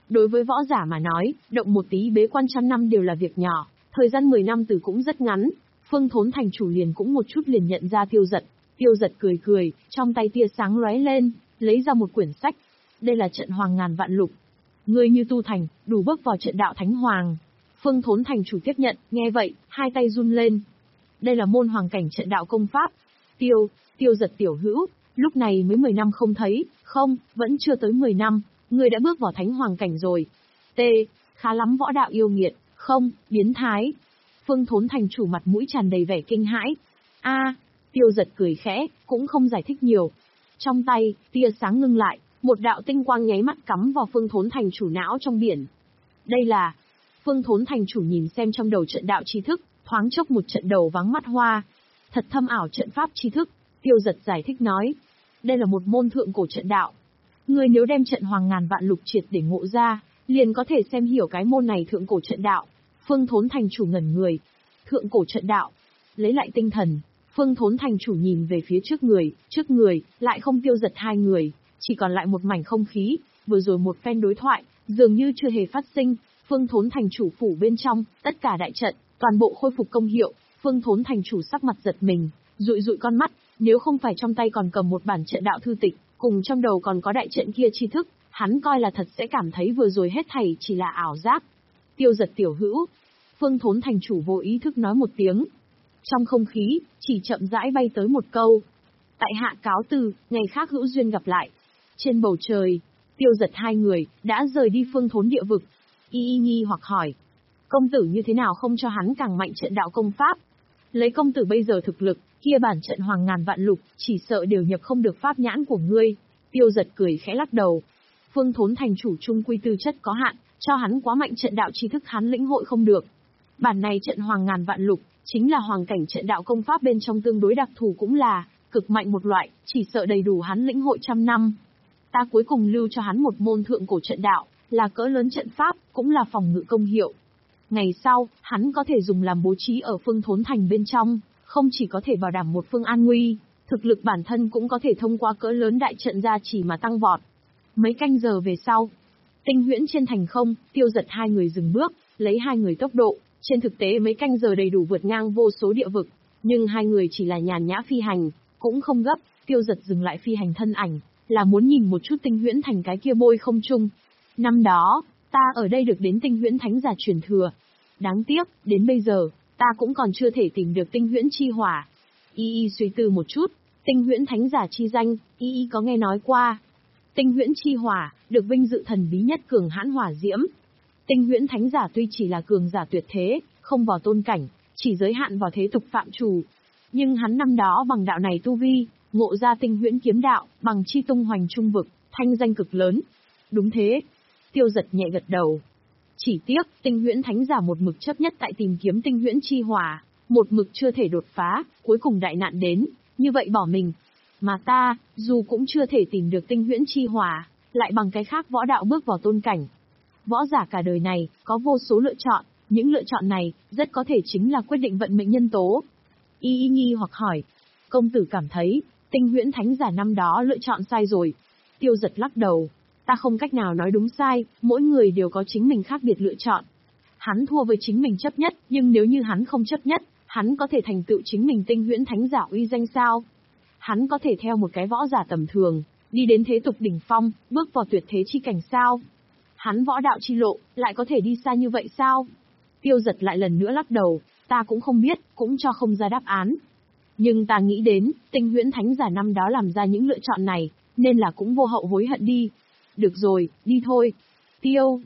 Đối với võ giả mà nói, động một tí bế quan trăm năm đều là việc nhỏ, thời gian mười năm từ cũng rất ngắn. Phương Thốn thành chủ liền cũng một chút liền nhận ra Tiêu Dật. Tiêu Dật cười cười, trong tay tia sáng lóe lên, lấy ra một quyển sách. Đây là trận Hoàng Ngàn Vạn Lục. Ngươi như tu thành, đủ bước vào trận đạo Thánh Hoàng. Phương Thốn thành chủ tiếp nhận, nghe vậy, hai tay run lên. Đây là môn hoàng cảnh trận đạo công pháp. Tiêu, Tiêu Dật tiểu hữu, lúc này mới mười năm không thấy, không, vẫn chưa tới mười năm, ngươi đã bước vào Thánh Hoàng cảnh rồi. T, khá lắm võ đạo yêu nghiệt, không, biến thái. Phương Thốn thành chủ mặt mũi tràn đầy vẻ kinh hãi. A, Tiêu Dật cười khẽ, cũng không giải thích nhiều. Trong tay, tia sáng ngưng lại, một đạo tinh quang nháy mắt cắm vào Phương Thốn thành chủ não trong biển. Đây là... Phương Thốn thành chủ nhìn xem trong đầu trận đạo tri thức, thoáng chốc một trận đầu vắng mắt hoa. Thật thâm ảo trận pháp tri thức, Tiêu Dật giải thích nói. Đây là một môn thượng cổ trận đạo. Người nếu đem trận Hoàng Ngàn Vạn Lục triệt để ngộ ra, liền có thể xem hiểu cái môn này thượng cổ trận đạo. Phương Thốn thành chủ ngẩn người. Thượng cổ trận đạo. Lấy lại tinh thần, Phương Thốn thành chủ nhìn về phía trước người, trước người, lại không Tiêu Dật hai người, chỉ còn lại một mảnh không khí, vừa rồi một phen đối thoại, dường như chưa hề phát sinh. Phương Thốn thành chủ phủ bên trong, tất cả đại trận, toàn bộ khôi phục công hiệu. Phương Thốn thành chủ sắc mặt giật mình, dụi dụi con mắt, nếu không phải trong tay còn cầm một bản trận đạo thư tịch, cùng trong đầu còn có đại trận kia tri thức, hắn coi là thật sẽ cảm thấy vừa rồi hết thảy chỉ là ảo giác. Tiêu Dật tiểu hữu, Phương Thốn thành chủ vô ý thức nói một tiếng. Trong không khí, chỉ chậm rãi bay tới một câu. Tại hạ cáo từ, ngày khác hữu duyên gặp lại. Trên bầu trời, Tiêu Dật hai người, đã rời đi Phương Thốn địa vực. Y y nghi hoặc hỏi. Công tử như thế nào không cho hắn càng mạnh trận đạo công pháp? Lấy công tử bây giờ thực lực, kia bản trận Hoàng Ngàn Vạn Lục, chỉ sợ đều nhập không được pháp nhãn của ngươi. Tiêu Dật cười khẽ lắc đầu. Phương Thốn thành chủ trung quy tư chất có hạn, cho hắn quá mạnh trận đạo tri thức hắn lĩnh hội không được. Bản này trận Hoàng Ngàn Vạn Lục, chính là hoàng cảnh trận đạo công pháp bên trong tương đối đặc thù cũng là, cực mạnh một loại, chỉ sợ đầy đủ hắn lĩnh hội trăm năm. Ta cuối cùng lưu cho hắn một môn thượng cổ trận đạo, là cỡ lớn trận pháp, cũng là phòng ngự công hiệu. Ngày sau, hắn có thể dùng làm bố trí ở Phương Thốn thành bên trong, không chỉ có thể bảo đảm một phương an nguy, thực lực bản thân cũng có thể thông qua cỡ lớn đại trận gia trì mà tăng vọt. Mấy canh giờ về sau, Tinh Huyễn trên thành không, Tiêu Dật hai người dừng bước, lấy hai người tốc độ, trên thực tế mấy canh giờ đầy đủ vượt ngang vô số địa vực, nhưng hai người chỉ là nhàn nhã phi hành, cũng không gấp. Tiêu Dật dừng lại phi hành thân ảnh, là muốn nhìn một chút Tinh Huyễn thành cái kia bôi không trung. Năm đó, ta ở đây được đến Tinh Huyễn thánh giả truyền thừa. Đáng tiếc, đến bây giờ, ta cũng còn chưa thể tìm được Tinh Huyễn chi hỏa. Y y suy tư một chút, Tinh Huyễn thánh giả chi danh, y y có nghe nói qua. Tinh Huyễn chi hỏa, được vinh dự thần bí nhất cường hãn hỏa diễm. Tinh Huyễn thánh giả tuy chỉ là cường giả tuyệt thế, không vào tôn cảnh, chỉ giới hạn vào thế tục phạm trù. Nhưng hắn năm đó bằng đạo này tu vi, ngộ ra Tinh Huyễn kiếm đạo, bằng chi tung hoành trung vực, thanh danh cực lớn. Đúng thế. Tiêu Dật nhẹ gật đầu. Chỉ tiếc, Tinh Huyễn thánh giả một mực chấp nhất tại tìm kiếm Tinh Huyễn chi hỏa, một mực chưa thể đột phá, cuối cùng đại nạn đến, như vậy bỏ mình. Mà ta, dù cũng chưa thể tìm được Tinh Huyễn chi hỏa, lại bằng cái khác võ đạo bước vào tôn cảnh. Võ giả cả đời này, có vô số lựa chọn, những lựa chọn này, rất có thể chính là quyết định vận mệnh nhân tố. Y y nghi hoặc hỏi, công tử cảm thấy, Tinh Huyễn thánh giả năm đó lựa chọn sai rồi. Tiêu Dật lắc đầu, ta không cách nào nói đúng sai, mỗi người đều có chính mình khác biệt lựa chọn. Hắn thua với chính mình chấp nhất, nhưng nếu như hắn không chấp nhất, hắn có thể thành tựu chính mình Tinh Huyễn thánh giả uy danh sao? Hắn có thể theo một cái võ giả tầm thường, đi đến thế tục đỉnh phong, bước vào tuyệt thế chi cảnh sao? Hắn võ đạo chi lộ, lại có thể đi xa như vậy sao? Tiêu Dật lại lần nữa lắc đầu, ta cũng không biết, cũng cho không ra đáp án. Nhưng ta nghĩ đến, Tinh Huyễn thánh giả năm đó làm ra những lựa chọn này, nên là cũng vô hậu hối hận đi. Được rồi, đi thôi. Tiêu.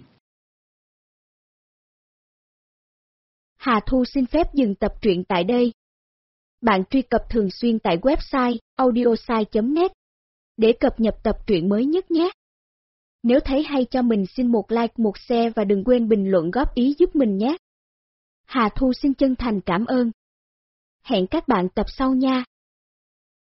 Hà Thu xin phép dừng tập truyện tại đây. Bạn truy cập thường xuyên tại website audiosai chấm net để cập nhật tập truyện mới nhất nhé. Nếu thấy hay cho mình xin một like, một share và đừng quên bình luận góp ý giúp mình nhé. Hà Thu xin chân thành cảm ơn. Hẹn các bạn tập sau nha.